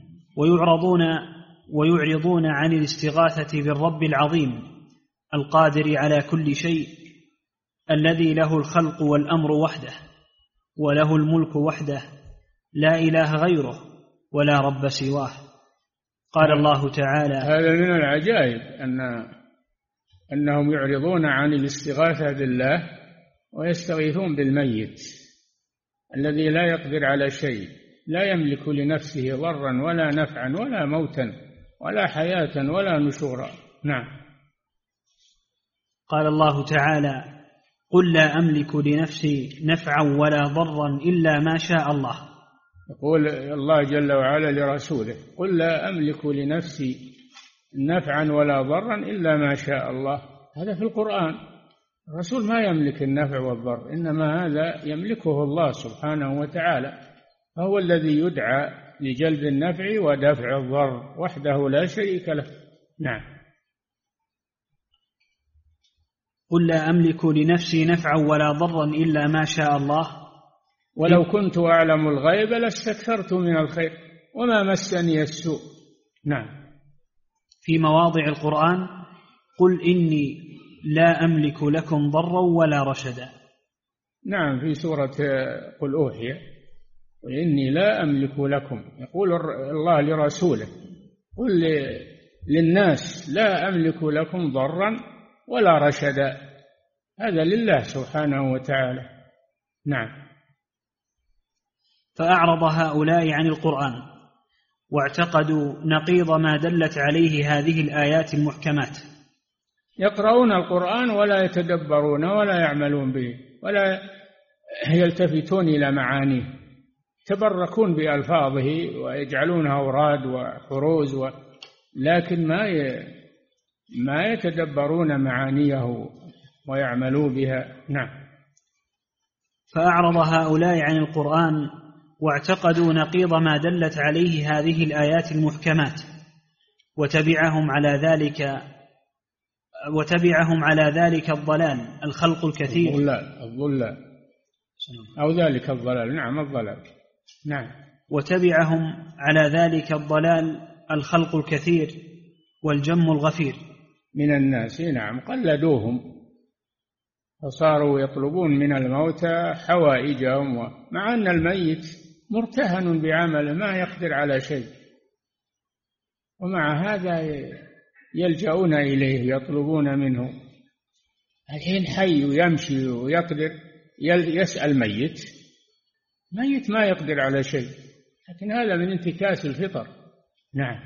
ويعرضون عن الاستغاثة بالرب العظيم القادر على كل شيء الذي له الخلق والأمر وحده وله الملك وحده لا إله غيره ولا رب سواه. قال الله تعالى: هذا من العجائب أنهم يعرضون عن الاستغاثة بالله ويستغيثون بالميت الذي لا يقدر على شيء، لا يملك لنفسه ضرا ولا نفعا ولا موتا ولا حياة ولا نشورا. نعم. قال الله تعالى: قل لا أملك لنفسي نفعا ولا ضرا إلا ما شاء الله. يقول الله جل وعلا لرسوله: قل لا أملك لنفسي نفعا ولا ضرا إلا ما شاء الله. هذا في القرآن. الرسول ما يملك النفع والضر، إنما هذا يملكه الله سبحانه وتعالى، فهو الذي يدعى لجلب النفع ودفع الضر وحده لا شريك له. نعم. قل لا أملك لنفسي نفعا ولا ضرا إلا ما شاء الله ولو كنت أعلم الغيب لاستكثرت من الخير وما مسني السوء. نعم. في مواضع القرآن: قل إني لا أملك لكم ضرا ولا رشدا. نعم. في سورة قل أوحي: قل إني لا أملك لكم، يقول الله لرسوله: قل للناس لا أملك لكم ضرا ولا رشدا. هذا لله سبحانه وتعالى. نعم. فأعرض هؤلاء عن القرآن واعتقدوا نقيض ما دلت عليه هذه الآيات المحكمات. يقرؤون القرآن ولا يتدبرون ولا يعملون به ولا يلتفتون إلى معانيه، يتبركون بألفاظه ويجعلونها أوراد وحروز لكن ما يتدبرون معانيه ويعملوا بها. نعم. فأعرض هؤلاء عن القرآن واعتقدوا نقيض ما دلت عليه هذه الآيات المحكمات وتبعهم على ذلك الضلال الخلق الكثير، الضلال أو ذلك الضلال. نعم. الضلال. نعم. وتبعهم على ذلك الضلال الخلق الكثير والجم الغفير من الناس. نعم. قلدوهم فصاروا يطلبون من الموتى حوائجهم، مع أن الميت مرتهن بعمله ما يقدر على شيء، ومع هذا يلجؤون إليه يطلبون منه. الحين حي ويمشي ويقدر يسأل ميت ما يقدر على شيء، لكن هذا من انتكاس الفطر. نعم.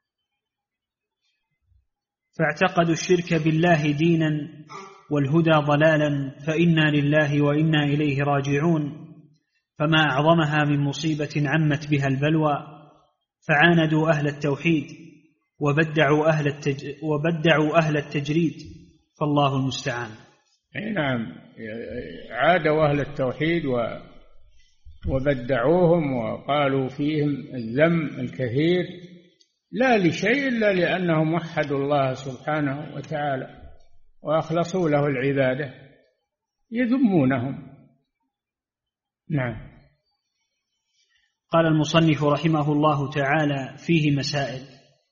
فاعتقدوا الشرك بالله دينا والهدى ضلالا، فإنا لله وإنا إليه راجعون. فما أعظمها من مصيبة عمت بها البلوى، فعاندوا أهل التوحيد وبدعوا أهل التجريد، فالله المستعان. نعم، عادوا أهل التوحيد وبدعوهم وقالوا فيهم الذم الكثير، لا لشيء إلا لأنهم وحدوا الله سبحانه وتعالى وأخلصوا له العبادة، يذمونهم. نعم. قال المصنف رحمه الله تعالى: فيه مسائل.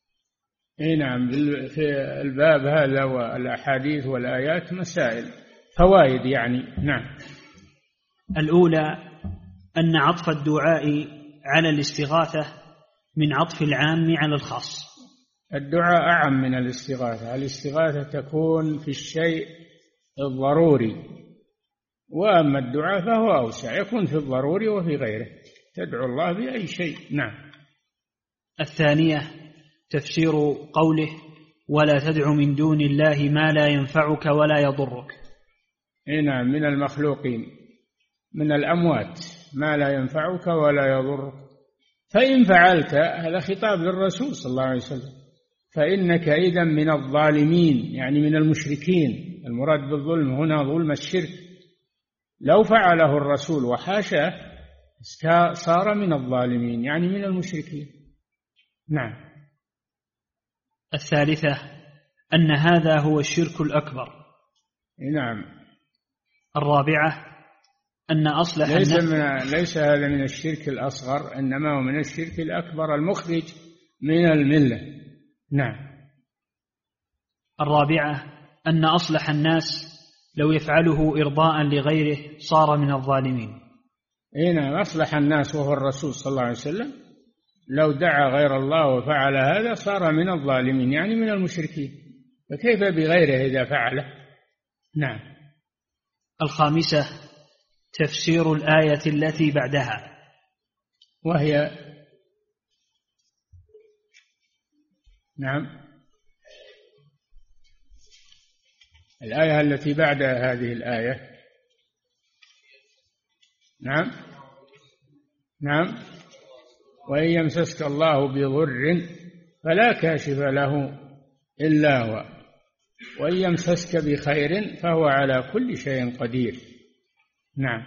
نعم، في الباب هذا والأحاديث والآيات مسائل، فوائد يعني. نعم. الأولى أن عطف الدعاء على الاستغاثة من عطف العام على الخاص. الدعاء أعم من الاستغاثة. الاستغاثة تكون في الشيء الضروري، وأما الدعاء فهو أوسع، يكون في الضروري وفي غيره، تدعو الله بأي شيء. نعم. الثانية تفسير قوله: ولا تدع من دون الله ما لا ينفعك ولا يضرك. نعم، من المخلوقين، من الأموات، ما لا ينفعك ولا يضرك. فإن فعلت، هذا خطاب للرسول صلى الله عليه وسلم، فإنك إذا من الظالمين، يعني من المشركين. المراد بالظلم هنا ظلم الشرك. لو فعله الرسول وحاشاه صار من الظالمين، يعني من المشركين. نعم. الثالثة أن هذا هو الشرك الأكبر. نعم. الرابعة أن أصلح ليس هذا من الشرك الأصغر، إنما هو من الشرك الأكبر المخرج من الملة. نعم. الرابعة أن أصلح الناس لو يفعله إرضاء لغيره صار من الظالمين. نعم، أصلح الناس وهو الرسول صلى الله عليه وسلم، لو دعا غير الله وفعل هذا صار من الظالمين، يعني من المشركين، فكيف بغيره إذا فعله؟ نعم. الخامسة تفسير الآية التي بعدها، وهي نعم الآية التي بعد هذه الآية. نعم. نعم. وإن يمسسك الله بضر فلا كاشف له إلا هو، وإن يمسسك بخير فهو على كل شيء قدير. نعم.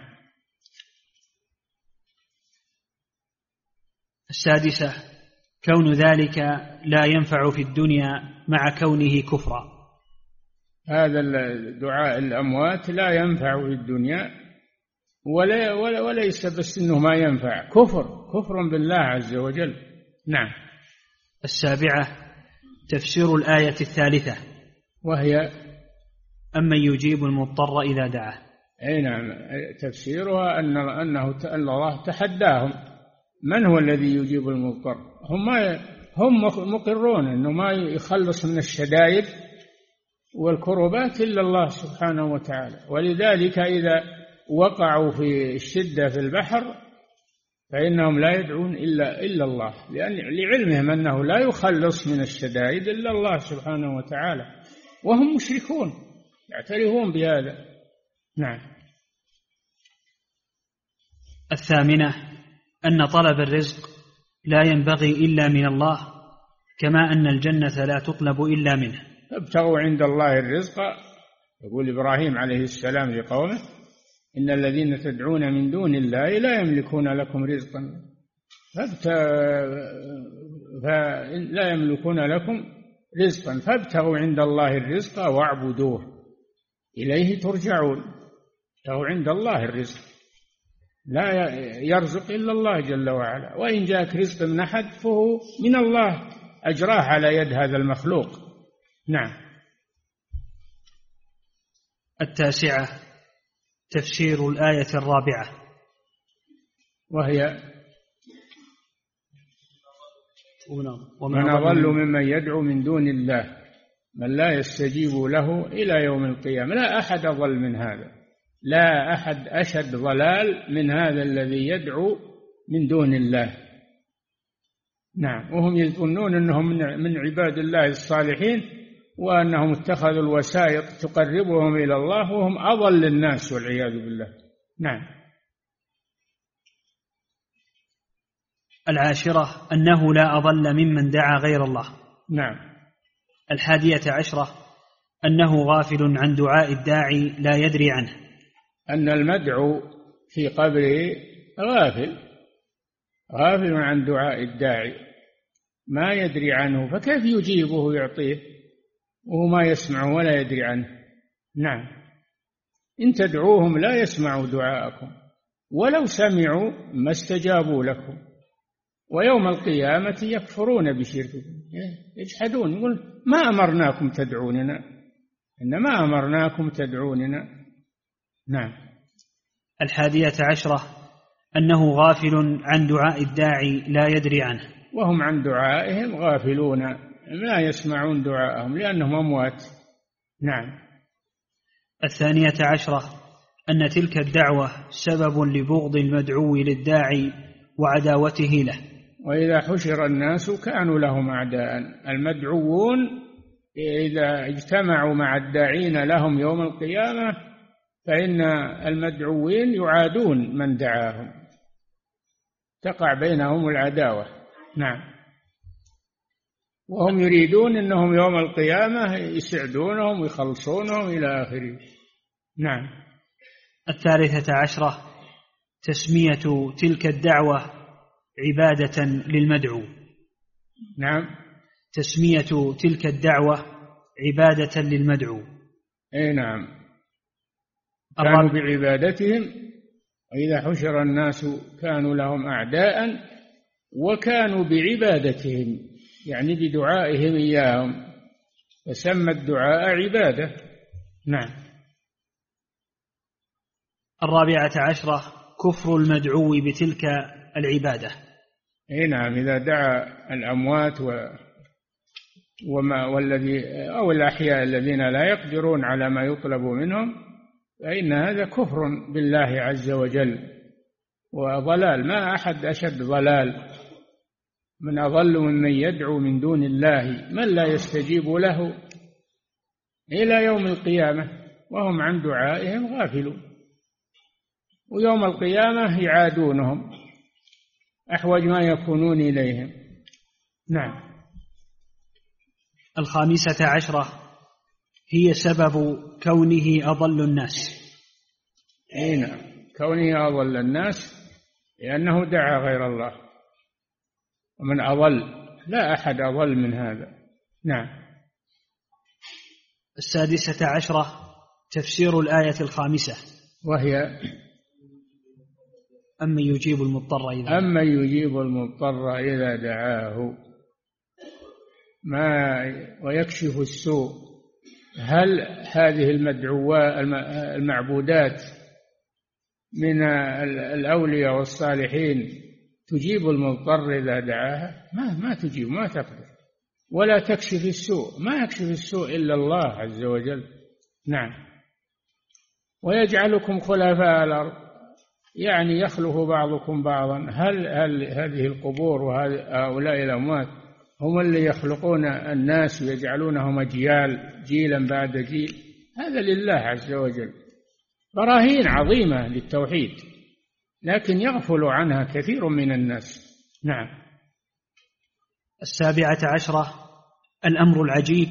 السادسة كون ذلك لا ينفع في الدنيا مع كونه كفرا. هذا الدعاء الأموات لا ينفع في الدنيا، وليس بس إنه ما ينفع، كفر بالله عز وجل. نعم. السابعة تفسير الآية الثالثة، وهي أمن يجيب المضطر إذا دعاه. أي نعم، تفسيرها أن الله تحداهم، من هو الذي يجيب المضطر؟ هم مقرون أنه ما يخلص من الشدائد والكربات إلا الله سبحانه وتعالى، ولذلك إذا وقعوا في الشدة في البحر فإنهم لا يدعون إلا الله، لعلمهم أنه لا يخلص من الشدائد إلا الله سبحانه وتعالى، وهم مشركون يعترفون بهذا. نعم. الثامنة أن طلب الرزق لا ينبغي إلا من الله، كما أن الجنة لا تطلب إلا منه. ابتغوا عند الله الرزق. يقول إبراهيم عليه السلام لقومه: إن الذين تدعون من دون الله لا يملكون لكم رزقا، لا يملكون لكم رزقا فابتغوا عند الله الرزق واعبدوه إليه ترجعون. ابتغوا عند الله الرزق، لا يرزق إلا الله جل وعلا، وإن جاءك رزق من أحد فهو من الله أجراه على يد هذا المخلوق. نعم. التاسعة تفسير الآية الرابعة، وهي ومن أضل ممن يدعو من دون الله من لا يستجيب له إلى يوم القيامة. لا أحد أضل من هذا، لا أحد أشد ضلال من هذا الذي يدعو من دون الله. نعم. وهم يظنون أنهم من عباد الله الصالحين، وأنهم اتخذوا الوسائط تقربهم إلى الله، وهم أضل الناس والعياذ بالله. نعم. العاشرة أنه لا أضل ممن دعا غير الله. نعم. 11 أنه غافل عن دعاء الداعي لا يدري عنه. أن المدعو في قبره غافل عن دعاء الداعي ما يدري عنه، فكيف يجيبه ويعطيه وهو ما يسمع ولا يدري عنه؟ نعم، إن تدعوهم لا يسمعوا دعاءكم ولو سمعوا ما استجابوا لكم، ويوم القيامة يكفرون بشرككم، يجحدون، يقول ما أمرناكم تدعوننا، إنما أمرناكم تدعوننا. نعم. 11 أنه غافل عن دعاء الداعي لا يدري عنه، وهم عن دعائهم غافلون، لا يسمعون دعاءهم لأنهم أموات. نعم. 12 أن تلك الدعوة سبب لبغض المدعو للداعي وعداوته له. وإذا حشر الناس كانوا لهم أعداء، المدعوون إذا اجتمعوا مع الداعين لهم يوم القيامة فإن المدعوين يعادون من دعاهم، تقع بينهم العداوة. نعم. وهم يريدون أنهم يوم القيامة يسعدونهم ويخلصونهم إلى آخره. نعم. 13 تسمية تلك الدعوة عبادة للمدعو. نعم. تسمية تلك الدعوة عبادة للمدعو. أي نعم، كانوا بعبادتهم، وإذا حشر الناس كانوا لهم أعداء وكانوا بعبادتهم، يعني بدعائهم إياهم، فسمى الدعاء عبادة. نعم. 14 كفر المدعو بتلك العبادة. اي نعم، إذا دعا الأموات والذي أو الأحياء الذين لا يقدرون على ما يطلب منهم فإن هذا كفر بالله عز وجل وضلال، ما أحد أشد ضلال، من أضل ممن يدعو من دون الله من لا يستجيب له إلى يوم القيامة وهم عن دعائهم غافلون، ويوم القيامة يعادونهم أحوج ما يكونون إليهم. نعم. 15 هي سبب كونه أضل الناس. أي نعم، كونه أضل الناس لأنه دعا غير الله، ومن أضل لا أحد أضل من هذا. نعم. 16 تفسير الآية 5 وهي أمن يجيب المضطر إذا دعاه ويكشف السوء. هل هذه المعبودات من الأولياء والصالحين تجيب المضطر إذا دعاها؟ ما تجيب، ما تقدر، ولا تكشف السوء، ما يكشف السوء إلا الله عز وجل. نعم. ويجعلكم خلفاء الأرض، يعني يخلف بعضكم بعضا. هل هذه القبور وهؤلاء الأموات هم اللي يخلقون الناس ويجعلونهم أجيال، جيلا بعد جيل؟ هذا لله عز وجل. براهين عظيمة للتوحيد لكن يغفل عنها كثير من الناس. نعم. 17 الأمر العجيب.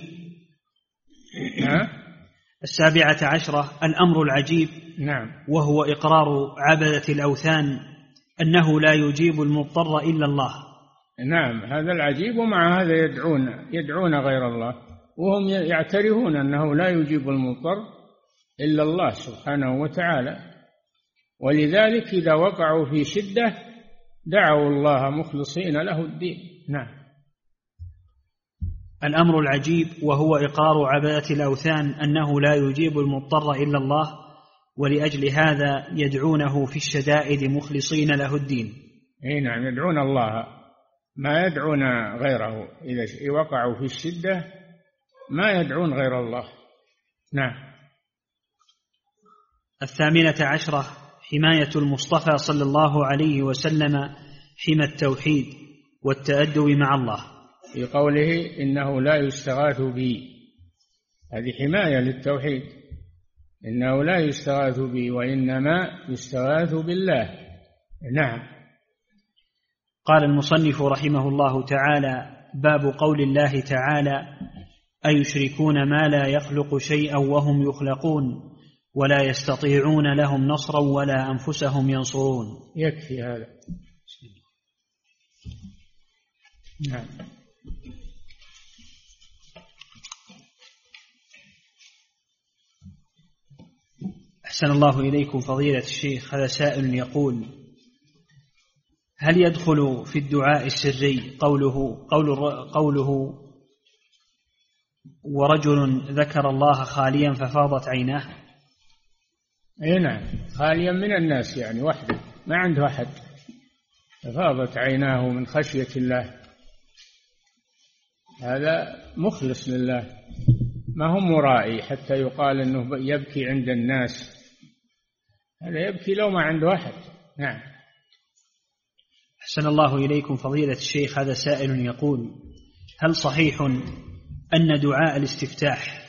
17 الأمر العجيب. نعم. وهو إقرار عبدة الأوثان أنه لا يجيب المضطر إلا الله. نعم، هذا العجيب. ومع هذا يدعون غير الله وهم يعترفون أنه لا يجيب المضطر إلا الله سبحانه وتعالى، ولذلك إذا وقعوا في شدة دعوا الله مخلصين له الدين. نعم. الأمر العجيب وهو إقرار عبادة الأوثان أنه لا يجيب المضطر إلا الله، ولأجل هذا يدعونه في الشدائد مخلصين له الدين. أي نعم، يدعون الله، ما يدعون غيره. إذا وقعوا في الشدة ما يدعون غير الله. نعم. 18 حماية المصطفى صلى الله عليه وسلم حمى التوحيد والتأدب مع الله، في قوله إنه لا يستغاث بي، هذه حماية للتوحيد، إنه لا يستغاث بي وإنما يستغاث بالله. نعم. قال المصنف رحمه الله تعالى: باب قول الله تعالى: أيشركون ما لا يخلق شيئا وهم يخلقون ولا يستطيعون لهم نصرا ولا أنفسهم ينصرون. يكفي هذا. نعم. أحسن الله إليكم فضيلة الشيخ. هذا سائل يقول: هل يدخل في الدعاء السري قوله ورجل ذكر الله خاليا ففاضت عيناه؟ أي نعم، خاليا من الناس، يعني وحده ما عنده أحد، ففاضت عيناه من خشية الله. هذا مخلص لله، ما هو مرائي حتى يقال أنه يبكي عند الناس. هذا يبكي لو ما عنده أحد. نعم. أحسن الله إليكم فضيلة الشيخ. هذا سائل يقول: هل صحيح أن دعاء الاستفتاح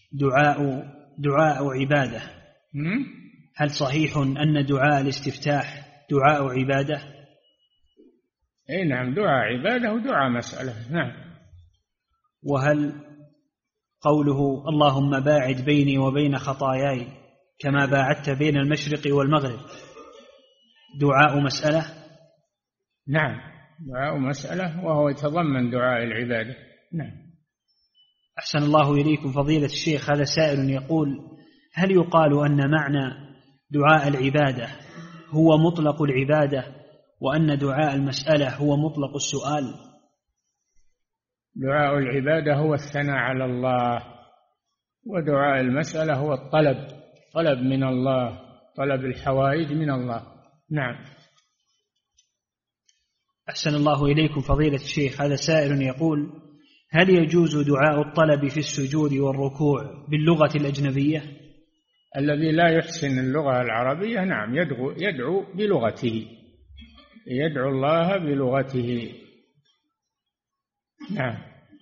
دعاء عبادة؟ هل صحيح أن دعاء الاستفتاح دعاء عبادة؟ أي نعم، دعاء عبادة ودعاء مسألة. نعم. وهل قوله اللهم باعد بيني وبين خطاياي كما باعدت بين المشرق والمغرب دعاء مسألة؟ نعم، دعاء مسألة، وهو يتضمن دعاء العبادة. نعم. أحسن الله إليكم فضيلة الشيخ. هذا سائل يقول: هل يقال أن معنى دعاء العبادة هو مطلق العبادة وأن دعاء المسألة هو مطلق السؤال؟ دعاء العبادة هو الثناء على الله، ودعاء المسألة هو طلب من الله، طلب الحوائج من الله. نعم. أحسن الله إليكم فضيلة الشيخ. هذا سائل يقول: هل يجوز دعاء الطلب في السجود والركوع باللغة الأجنبية؟ الذي لا يحسن اللغة العربية نعم يدعو بلغته، يدعو الله بلغته. نعم.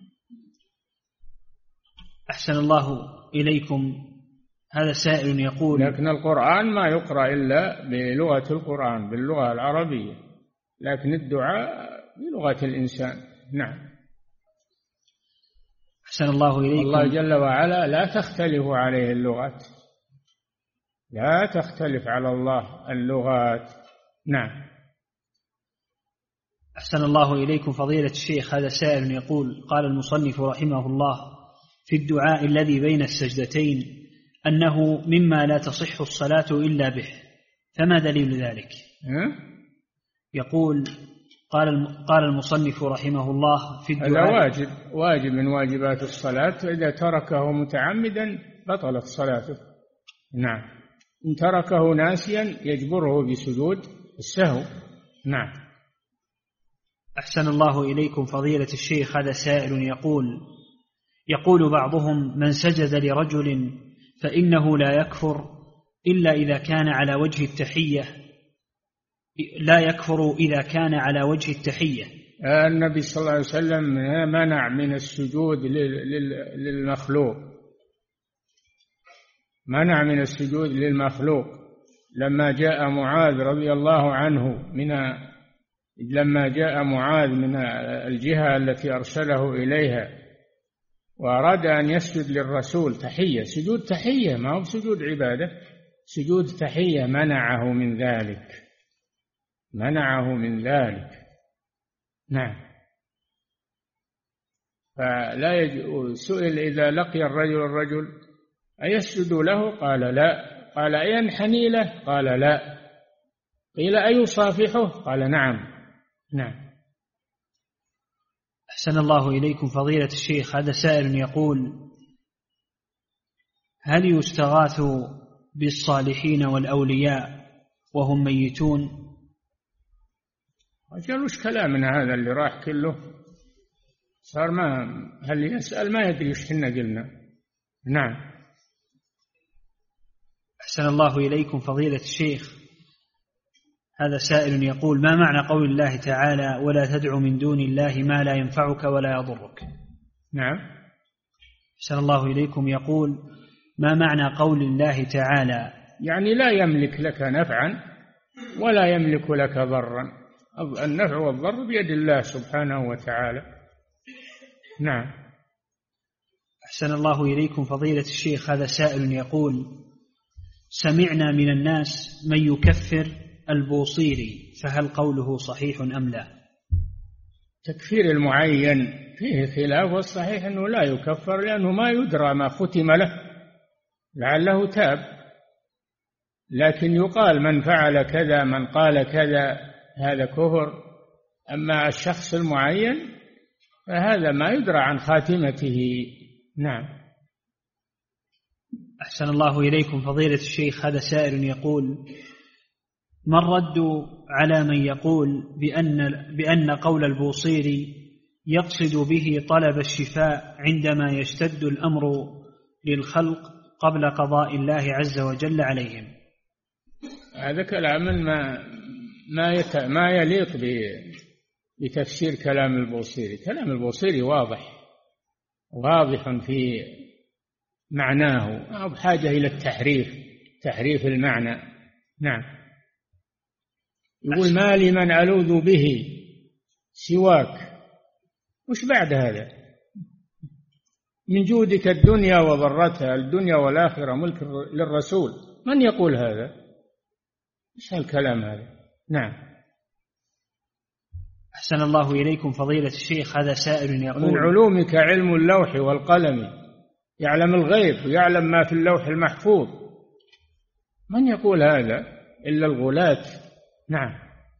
أحسن الله إليكم. هذا سائل يقول: لكن القرآن ما يقرأ إلا بلغة القرآن، باللغة العربية، لكن الدعاء بلغة الإنسان. نعم. أحسن الله إليكم. الله جل وعلا لا تختلف عليه اللغات، لا تختلف على الله اللغات. نعم. أحسن الله إليكم فضيلة الشيخ. هذا سائل يقول: قال المصنف رحمه الله في الدعاء الذي بين السجدتين أنه مما لا تصح الصلاة إلا به، فما دليل ذلك؟ يقول: قال المصنف رحمه الله في الدعاء هذا واجب من واجبات الصلاة، إذا تركه متعمدا بطلت صلاته. نعم. إن تركه ناسيا يجبره بسجود السهو. نعم. أحسن الله إليكم فضيلة الشيخ. هذا سائل يقول بعضهم: من سجد لرجل فإنه لا يكفر إلا إذا كان على وجه التحية، لا يكفر إذا كان على وجه التحية. النبي صلى الله عليه وسلم منع من السجود للمخلوق، منع من السجود للمخلوق لما جاء معاذ رضي الله عنه لما جاء معاذ من الجهة التي أرسله إليها وأراد أن يسجد للرسول تحية، سجود تحية ما هو سجود عبادة، سجود تحية، منعه من ذلك، منعه من ذلك. نعم. فلا سئل إذا لقي الرجل أيسجد له؟ قال لا. قال أينحني له؟ قال لا. قيل أيصافحه؟ قال نعم. نعم. أحسن الله إليكم فضيلة الشيخ. هذا سائل يقول: هل يستغاث بالصالحين والأولياء وهم ميتون؟ أجل وش كلامنا هذا اللي راح كله؟ صار ما هل يسأل ما يدري وش كنا قلنا. نعم. أحسن الله إليكم فضيلة الشيخ. هذا سائل يقول: ما معنى قول الله تعالى ولا تدع من دون الله ما لا ينفعك ولا يضرك؟ نعم. أحسن الله إليكم يقول: ما معنى قول الله تعالى يعني لا يملك لك نفعا ولا يملك لك ضرا، النفع والضر بيد الله سبحانه وتعالى. نعم. أحسن الله إليكم فضيلة الشيخ. هذا سائل يقول: سمعنا من الناس من يكفر البوصيري، فهل قوله صحيح أم لا؟ تكفير المعين فيه خلاف، والصحيح أنه لا يكفر، لأنه ما يدرى ما ختم له، لعله تاب، لكن يقال من فعل كذا، من قال كذا، هذا كفر. أما الشخص المعين فهذا ما يدرى عن خاتمته. نعم. أحسن الله إليكم فضيلة الشيخ. هذا سائل يقول: ما الرد على من يقول بأن قول البوصيري يقصد به طلب الشفاء عندما يشتد الأمر للخلق قبل قضاء الله عز وجل عليهم؟ هذا كلام ما يليق بتفسير كلام البوصيري. كلام البوصيري واضح في معناه، أو بحاجة إلى تحريف المعنى. نعم. يقول: ما لي من ألوذ به سواك. وش بعد هذا؟ من جودك الدنيا وضرتها، الدنيا والآخرة ملك للرسول. من يقول هذا؟ ايش هالكلام هذا؟ نعم. أحسن الله إليكم فضيلة الشيخ. هذا سائل يقول: من علومك علم اللوح والقلم، يعلم الغيب ويعلم ما في اللوح المحفوظ. من يقول هذا إلا الغلاة. نعم.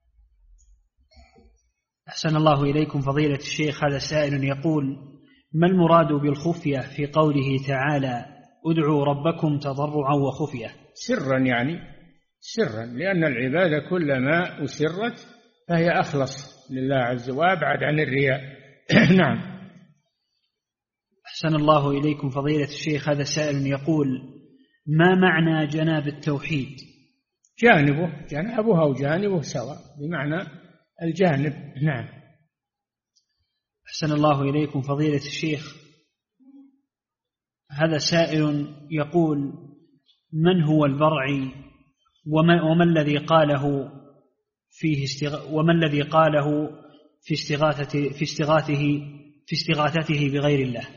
أحسن الله إليكم فضيلة الشيخ. هذا سائل يقول: ما المراد بالخفية في قوله تعالى: ادعوا ربكم تضرعا وخفية؟ سرا، يعني سرا، لأن العبادة كلما أسرت فهي أخلص لله عز وجل وأبعد عن الرياء. نعم. أحسن الله إليكم فضيلة الشيخ. هذا سائل يقول: ما معنى جناب التوحيد؟ جانبها وجانبه سواء، بمعنى الجانب. نعم. أحسن الله إليكم فضيلة الشيخ. هذا سائل يقول: من هو البرعي، وما الذي قاله في استغاثته بغير الله؟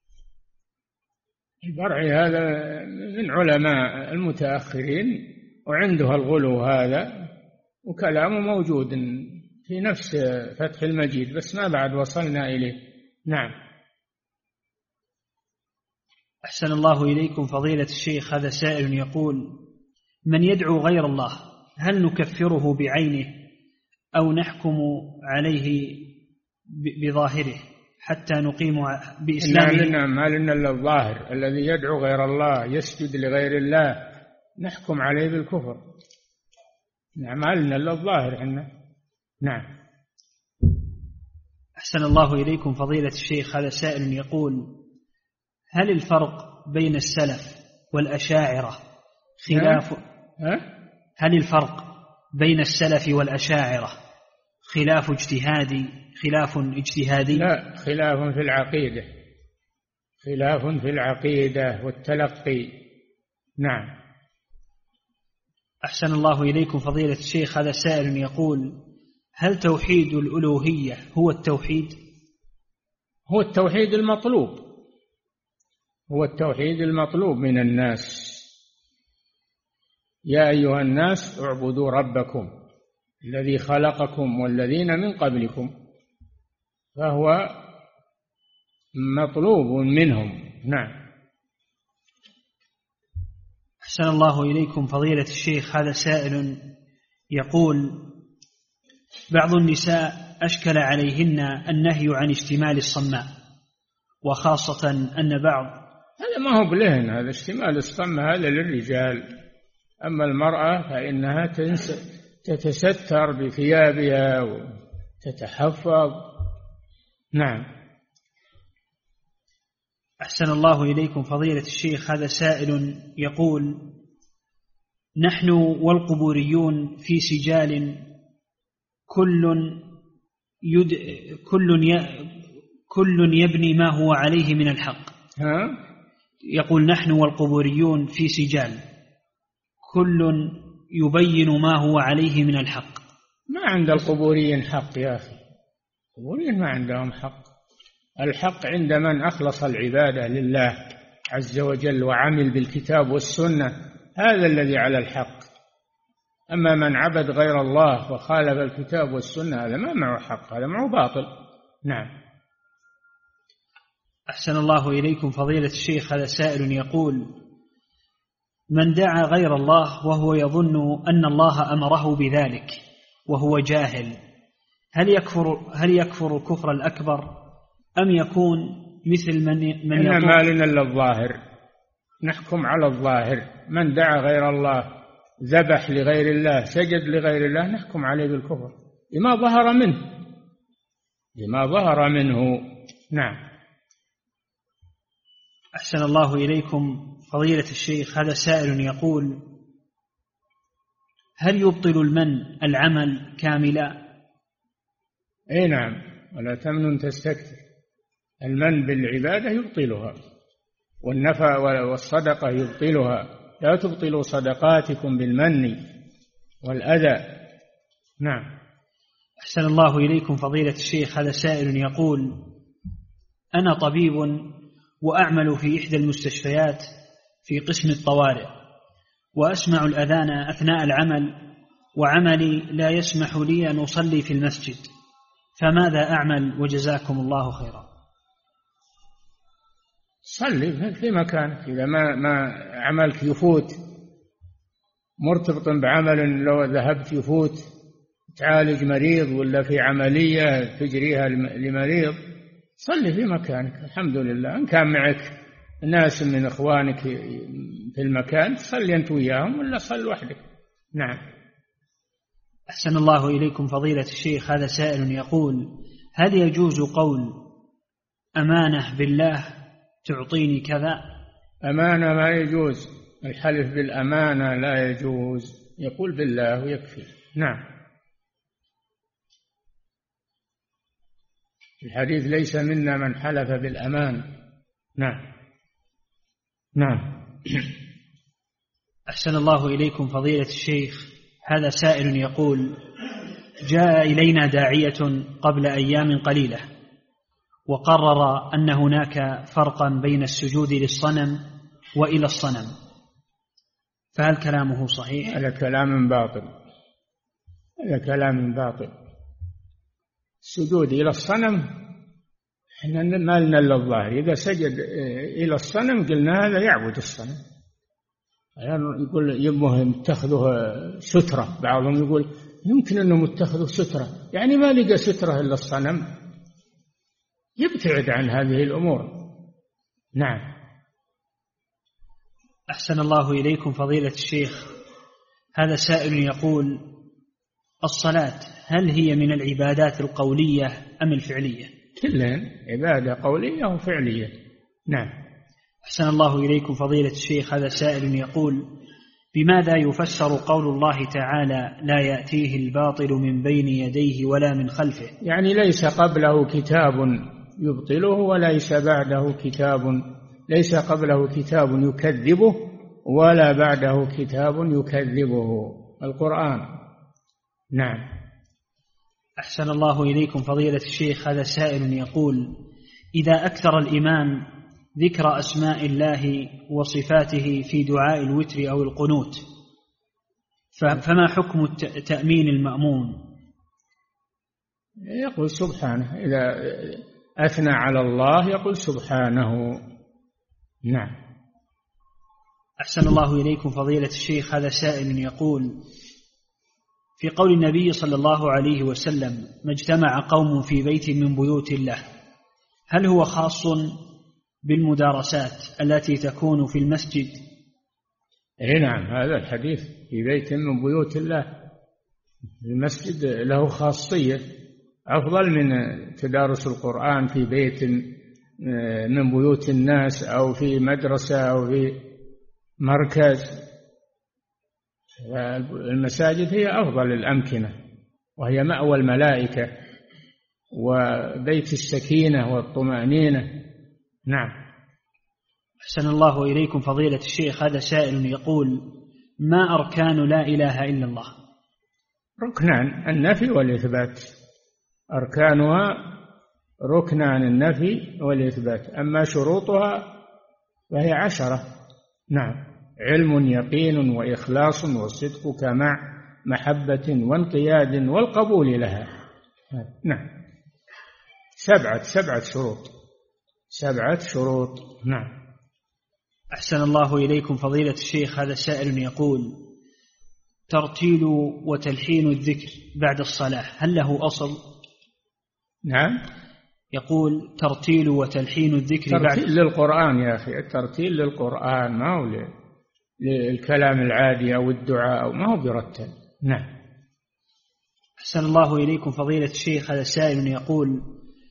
البرعي هذا من علماء المتأخرين، وعنده الغلو هذا، وكلامه موجود في نفس فتح المجيد، بس ما بعد وصلنا إليه. نعم. أحسن الله إليكم فضيلة الشيخ. هذا سائل يقول: من يدعو غير الله هل نكفره بعينه أو نحكم عليه بظاهره حتى نقيم بإسلامه؟ ما لنا إلا الظاهر. الذي يدعو غير الله، يسجد لغير الله، نحكم عليه بالكفر. نعم، ما لنا إلا الظاهر عنا. نعم. أحسن الله إليكم فضيلة الشيخ. هذا سائل يقول: هل الفرق بين السلف والأشاعرة خلاف؟ هل الفرق بين السلف والأشاعرة خلاف اجتهادي؟ لا، خلاف في العقيدة والتلقي. نعم. أحسن الله إليكم فضيلة الشيخ. هذا سائل يقول: هل توحيد الألوهية هو التوحيد؟ هو التوحيد المطلوب من الناس. يا أيها الناس اعبدوا ربكم الذي خلقكم والذين من قبلكم، فهو مطلوب منهم. نعم. أحسن الله إليكم فضيلة الشيخ. هذا سائل يقول: بعض النساء أشكل عليهن النهي عن اشتمال الصماء، وخاصة أن بعض هذا ما هو بلهن، هذا اشتمال الصماء هذا للرجال، أما المرأة فإنها تتستر بثيابها وتتحفظ. نعم. أحسن الله إليكم فضيلة الشيخ. هذا سائل يقول: نحن والقبوريون في سجال، كل يبني ما هو عليه من الحق. يقول: نحن والقبوريون في سجال، كل يبين ما هو عليه من الحق. ما عند القبوريين حق يا أخي، القبوريين ما عندهم حق. الحق عند من أخلص العبادة لله عز وجل وعمل بالكتاب والسنة، هذا الذي على الحق. أما من عبد غير الله وخالف الكتاب والسنة هذا ما معه حق، هذا معه باطل. نعم. أحسن الله إليكم فضيلة الشيخ، هذا سائل يقول: من دعا غير الله وهو يظن أن الله أمره بذلك وهو جاهل، هل يكفر الكفر الأكبر أم يكون مثل من يقول؟ ما لنا إلا الظاهر، نحكم على الظاهر. من دعا غير الله، ذبح لغير الله، سجد لغير الله، نحكم عليه بالكفر لما ظهر منه. نعم. أحسن الله إليكم فضيلة الشيخ، هذا سائل يقول: هل يبطل المن العمل كاملا؟ أي نعم، ولا تمنن تستكثر. المن بالعبادة يبطلها، والنفع والصدقة يبطلها. لا تبطلوا صدقاتكم بالمن والأذى. نعم. أحسن الله إليكم فضيلة الشيخ، هذا سائل يقول: أنا طبيب وأعمل في إحدى المستشفيات في قسم الطوارئ، وأسمع الأذان أثناء العمل، وعملي لا يسمح لي أن أصلي في المسجد، فماذا أعمل وجزاكم الله خيرا؟ صلي في مكانك. إذا ما عملك يفوت مرتبط بعمل، لو ذهبت يفوت تعالج مريض ولا في عملية تجريها لمريض، صلي في مكانك. الحمد لله. إن كان معك ناس من إخوانك في المكان صلي أنت وياهم، ولا صل وحدك. نعم. أحسن الله إليكم فضيلة الشيخ، هذا سائل يقول: هل يجوز قول أمانة بالله تعطيني كذا؟ أمانة ما يجوز، الحلف بالأمانة لا يجوز، يقول بالله ويكفي. نعم. الحديث ليس منا من حلف بالأمان. نعم. نعم. أحسن الله إليكم فضيلة الشيخ، هذا سائل يقول: جاء إلينا داعية قبل أيام قليلة وقرر أن هناك فرقا بين السجود للصنم وإلى الصنم، فهل كلامه صحيح؟ هذا كلام باطل، هذا كلام باطل. السجود إلى الصنم احنا ما لنا إلا الظاهر. إذا سجد إلى الصنم قلنا هذا يعبد الصنم. يعني يقول يبغى يتخذه سترة، بعضهم يقول يمكن أنهم يتخذوا سترة، يعني ما لقى سترة إلا الصنم، يبتعد عن هذه الأمور. نعم. أحسن الله إليكم فضيلة الشيخ، هذا سائل يقول: الصلاة هل هي من العبادات القولية أم الفعلية؟ كلها عبادة قولية وفعلية. نعم. أحسن الله إليكم فضيلة الشيخ، هذا سائل يقول: بماذا يفسر قول الله تعالى: لا يأتيه الباطل من بين يديه ولا من خلفه؟ يعني ليس قبله كتاب يبطله وليس بعده كتاب، ليس قبله كتاب يكذبه ولا بعده كتاب يكذبه، القرآن. نعم. أحسن الله إليكم فضيلة الشيخ، هذا سائل يقول: إذا أكثر الإمام ذكر أسماء الله وصفاته في دعاء الوتر أو القنوت، فما حكم تأمين المأموم؟ يقول سبحانه، إذا أثنى على الله يقول سبحانه. نعم. أحسن الله إليكم فضيلة الشيخ، هذا سائل يقول: في قول النبي صلى الله عليه وسلم: ما اجتمع قوم في بيت من بيوت الله، هل هو خاص بالمدارسات التي تكون في المسجد؟ اي نعم، هذا الحديث في بيت من بيوت الله، المسجد له خاصية أفضل من تدارس القرآن في بيت من بيوت الناس أو في مدرسة أو في مركز. المساجد هي أفضل الأمكنة، وهي مأوى الملائكة وبيت السكينة والطمأنينة. نعم. أحسن الله إليكم فضيلة الشيخ، هذا سائل يقول: ما أركان لا إله إلا الله؟ ركنان، النفي والإثبات. أركانها ركن عن النفي والإثبات. أما شروطها فهي 10. نعم: علم، يقين، وإخلاص، وصدقك مع محبة وانقياد والقبول لها. نعم. 7 شروط. 7 شروط. نعم. أحسن الله إليكم فضيلة الشيخ. هذا سائل يقول: ترتيل وتلحين الذكر بعد الصلاة هل له أصل؟ نعم. يقول: ترتيل وتلحين الذكر بعد ترتيل للقرآن يا أخي، الترتيل للقرآن، ما هو للكلام العادي أو الدعاء، أو ما هو برتل. نعم. أحسن الله إليكم فضيلة الشيخ. هذا سائل يقول: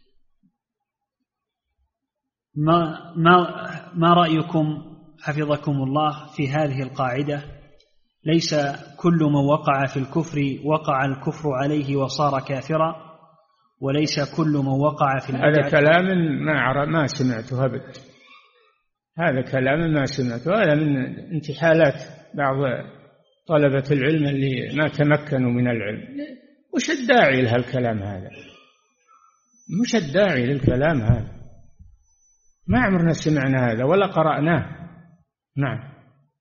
ما رأيكم حفظكم الله في هذه القاعدة: ليس كل من وقع في الكفر وقع الكفر عليه وصار كافرا، وليس كل من وقع في البدعة. هذا كلام ما سمعته أبد. هذا كلام ما سمعته. هذا من انتحالات بعض طلبة العلم اللي ما تمكنوا من العلم. وش الداعي لهالكلام هذا؟ مش الداعي للكلام هذا؟ ما عمرنا سمعنا هذا ولا قرأناه. نعم.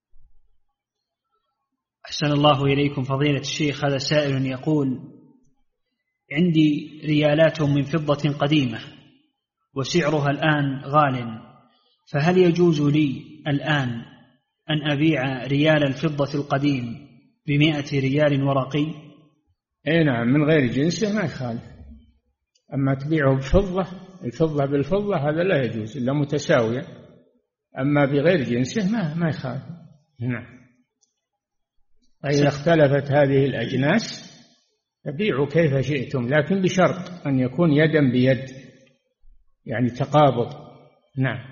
أحسن الله إليكم فضيلة الشيخ. هذا سائل يقول: عندي ريالات من فضة قديمة وسعرها الآن غال، فهل يجوز لي الآن أن أبيع ريال الفضة القديم ب100 ريال ورقي؟ أي نعم، من غير جنسه ما يخالف. أما تبيعه بفضة، الفضة بالفضة، هذا لا يجوز إلا متساوية. أما بغير جنسه ما يخالف. نعم. إذا اختلفت هذه الأجناس فبيعوا كيف شئتم، لكن بشرط أن يكون يدا بيد، يعني تقابض. نعم.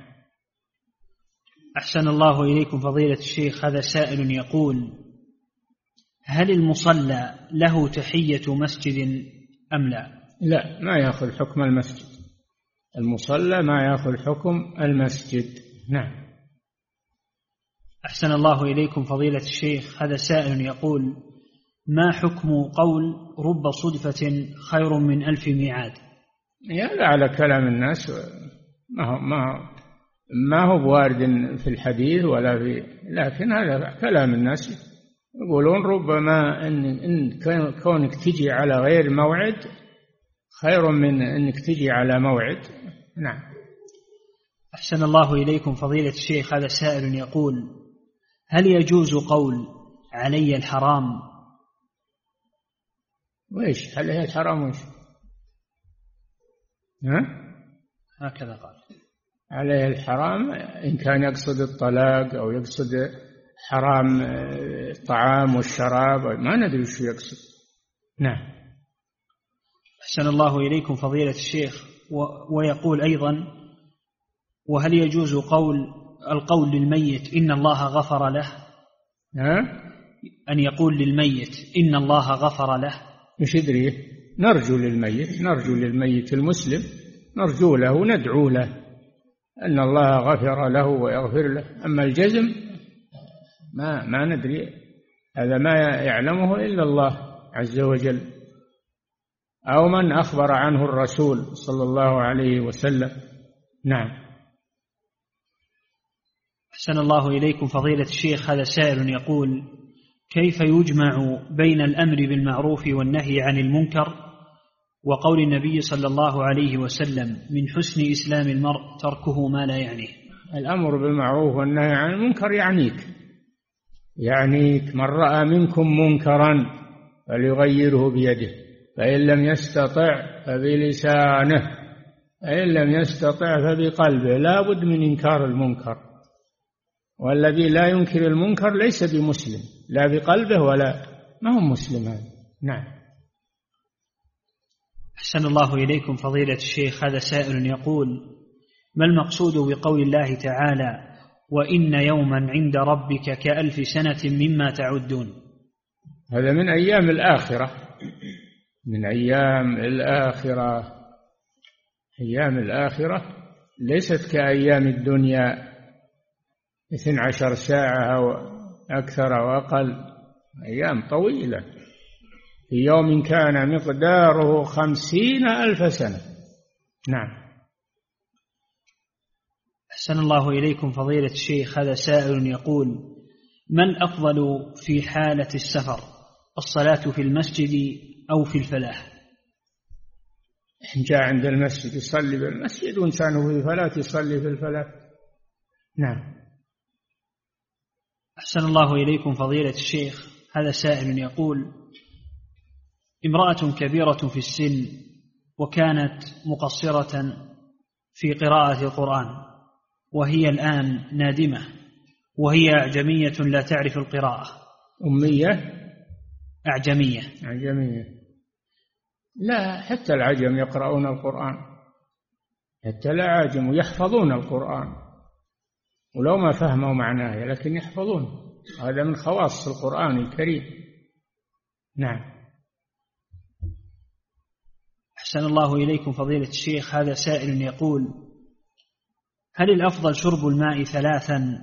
أحسن الله إليكم فضيلة الشيخ. هذا سائل يقول: هل المصلى له تحية مسجد أم لا؟ لا، ما يأخذ حكم المسجد. المصلى ما يأخذ حكم المسجد. نعم. أحسن الله إليكم فضيلة الشيخ. هذا سائل يقول: ما حكم قول رب صدفة خير من 1000 ميعاد؟ هذا على كلام الناس، ما هو بوارد في الحديث ولا في، لكن هذا كلام الناس. يقولون ربما إن كونك تجي على غير موعد خير من أنك تجي على موعد. نعم. أحسن الله إليكم فضيلة الشيخ. هذا سائل يقول: هل يجوز قول علي الحرام؟ وإيش عليه الحرام؟ وإيش؟ هكذا قال. عليه الحرام إن كان يقصد الطلاق أو يقصد حرام الطعام والشراب، ما ندري وش يقصد. نعم. أحسن الله إليكم فضيلة الشيخ. ويقول أيضا: وهل يجوز القول للميت إن الله غفر له؟ أن يقول للميت إن الله غفر له؟ مش يدري. نرجو للميت المسلم، نرجو له، ندعو له أن الله غفر له ويغفر له. أما الجزم ما ندري، هذا ما يعلمه إلا الله عز وجل، أو من أخبر عنه الرسول صلى الله عليه وسلم. نعم. أحسن الله إليكم فضيلة الشيخ. هذا سائل يقول: كيف يجمع بين الأمر بالمعروف والنهي عن المنكر وقول النبي صلى الله عليه وسلم: من حسن إسلام المرء تركه ما لا يعنيه؟ الأمر بالمعروف والنهي عن المنكر يعنيك من رأى منكم منكرا فليغيره بيده، فإن لم يستطع فبلسانه، فإن لم يستطع فبقلبه. لا بد من إنكار المنكر، والذي لا ينكر المنكر ليس بمسلم، لا بقلبه ولا، ما هو مسلم هذا. نعم. أحسن الله إليكم فضيلة الشيخ. هذا سائل يقول: ما المقصود بقول الله تعالى: وإن يوما عند ربك ك1000 سنة مما تعدون؟ هذا من أيام الآخرة، من أيام الآخرة. أيام الآخرة ليست كأيام الدنيا 12 ساعة أو أكثر أو أقل، أيام طويلة. في يوم كان مقداره 50,000 سنة نعم. أحسن الله إليكم فضيلة الشيخ. هذا سائل يقول: ما الأفضل في حالة السفر، الصلاة في المسجد أو في الفلاح؟ إن جاء عند المسجد يصلي بالمسجد، وإنسانه في الفلاة يصلي في الفلاة. نعم. أحسن الله إليكم فضيلة الشيخ. هذا سائل يقول: امرأة كبيرة في السن وكانت مقصرة في قراءة القرآن، وهي الآن نادمة، وهي أعجمية لا تعرف القراءة. أمية؟ أعجمية. لا، حتى العجم يقرؤون القرآن، حتى الأعاجم يحفظون القرآن، ولو ما فهموا معناه لكن يحفظون. هذا من خواص القرآن الكريم. نعم. أحسن الله إليكم فضيلة الشيخ. هذا سائل يقول: هل الأفضل شرب الماء 3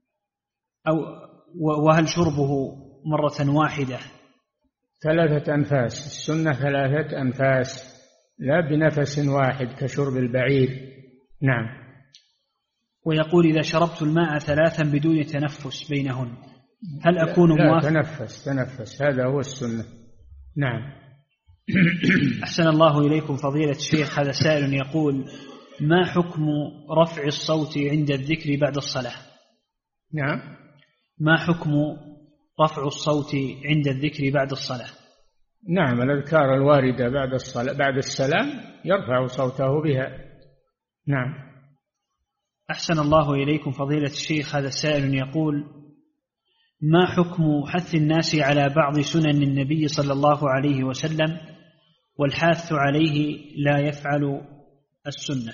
وهل شربه مرة واحدة؟ 3 أنفاس، السنة 3 أنفاس، لا بنفس واحد كشرب البعير. نعم. ويقول: إذا شربت الماء 3 بدون تنفس بينهن هل أكون موافق؟ لا، تنفس، هذا هو السنة. نعم. أحسن الله إليكم فضيلة الشيخ. هذا سائل يقول: ما حكم رفع الصوت عند الذكر بعد الصلاة؟ نعم. ما حكم رفع الصوت عند الذكر بعد الصلاة؟ نعم، الأذكار الواردة بعد الصلاة بعد السلام يرفع صوته بها. نعم. أحسن الله إليكم فضيلة الشيخ. هذا سائل يقول: ما حكم حث الناس على بعض سنن النبي صلى الله عليه وسلم والحاث عليه لا يفعل السنة؟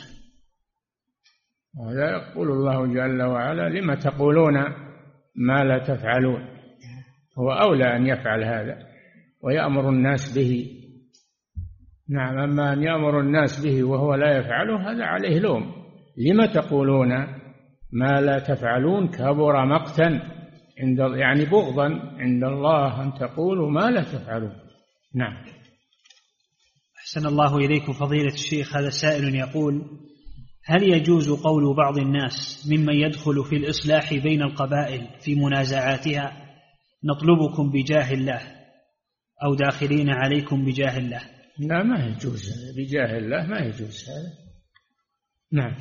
ولا يقول الله جل وعلا: لما تقولون ما لا تفعلون. هو أولى أن يفعل هذا ويأمر الناس به. نعم. أما أن يأمر الناس به وهو لا يفعله هذا عليه لوم. لما تقولون ما لا تفعلون كبر مقتا يعني بغضا عند الله أن تقولوا ما لا تفعلون. نعم. أحسن الله إليكم فضيلة الشيخ. هذا سائل يقول: هل يجوز قول بعض الناس ممن يدخل في الإصلاح بين القبائل في منازعاتها نطلبكم بجاه الله أو داخلين عليكم بجاه الله؟ لا، ما يجوز بجاه الله، ما يجوز هذا. نعم.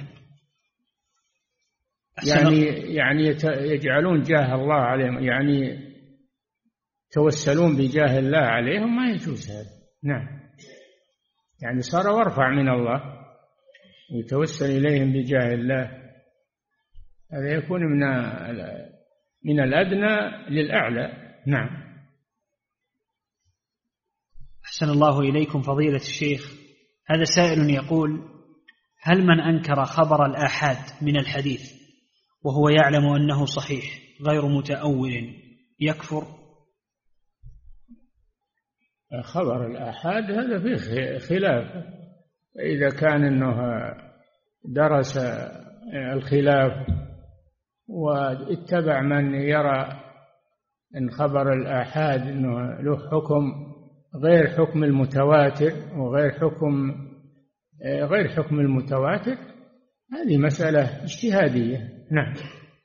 يعني يجعلون جاه الله عليهم، يعني توسلون بجاه الله عليهم، ما يجوز هذا. نعم. يعني صار وارفع من الله يتوسل إليهم بجاه الله، هذا يكون من الأدنى للأعلى. نعم. أحسن الله إليكم فضيلة الشيخ. هذا سائل يقول: هل من أنكر خبر الآحاد من الحديث وهو يعلم أنه صحيح غير متأول يكفر؟ خبر الآحاد هذا فيه خلاف. إذا كان أنه درس الخلاف واتبع من يرى أن خبر الآحاد أنه له حكم غير حكم المتواتر وغير حكم المتواتر، هذه مسألة اجتهادية. نعم.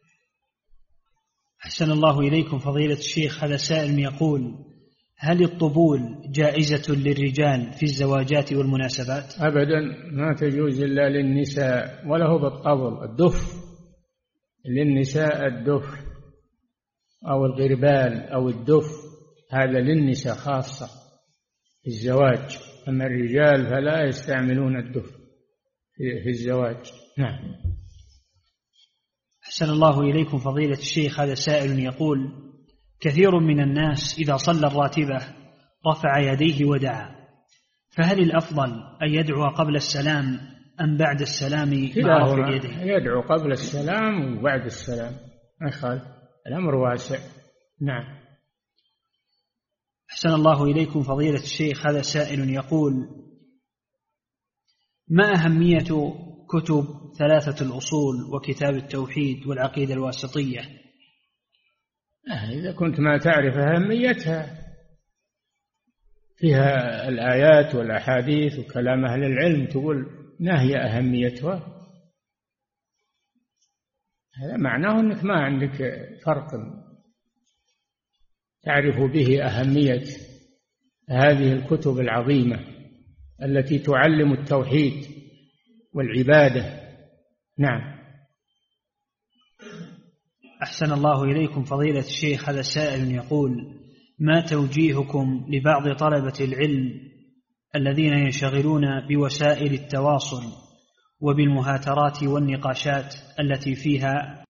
أحسن الله إليكم فضيلة الشيخ. هذا سائل يقول: هل الطبول جائزة للرجال في الزواجات والمناسبات؟ أبدا، ما تجوز إلا للنساء، ولا هو بالطبل. الدف للنساء، الدف أو الغربال أو الدف هذا للنساء خاصة في الزواج، أما الرجال فلا يستعملون الدف في الزواج. نعم. أحسن الله إليكم فضيلة الشيخ. هذا سائل يقول: كثير من الناس إذا صلى الراتبة رفع يديه ودعا، فهل الأفضل أن يدعو قبل السلام أم بعد السلام مع رفع يديه؟ يدعو قبل السلام وبعد السلام، ما يخالف، الأمر واسع. نعم. أحسن الله إليكم فضيلة الشيخ. هذا سائل يقول: ما أهمية كتب 3 الأصول وكتاب التوحيد والعقيدة الواسطية؟ إذا كنت ما تعرف أهميتها، فيها الآيات والأحاديث وكلام أهل العلم، تقول ما هي أهميتها؟ هذا معناه أنك ما عندك فرق تعرف به أهمية هذه الكتب العظيمة التي تعلم التوحيد والعبادة. نعم. أحسن الله إليكم فضيلة الشيخ. هذا سائل يقول: ما توجيهكم لبعض طلبة العلم الذين ينشغلون بوسائل التواصل وبالمهاترات والنقاشات التي فيها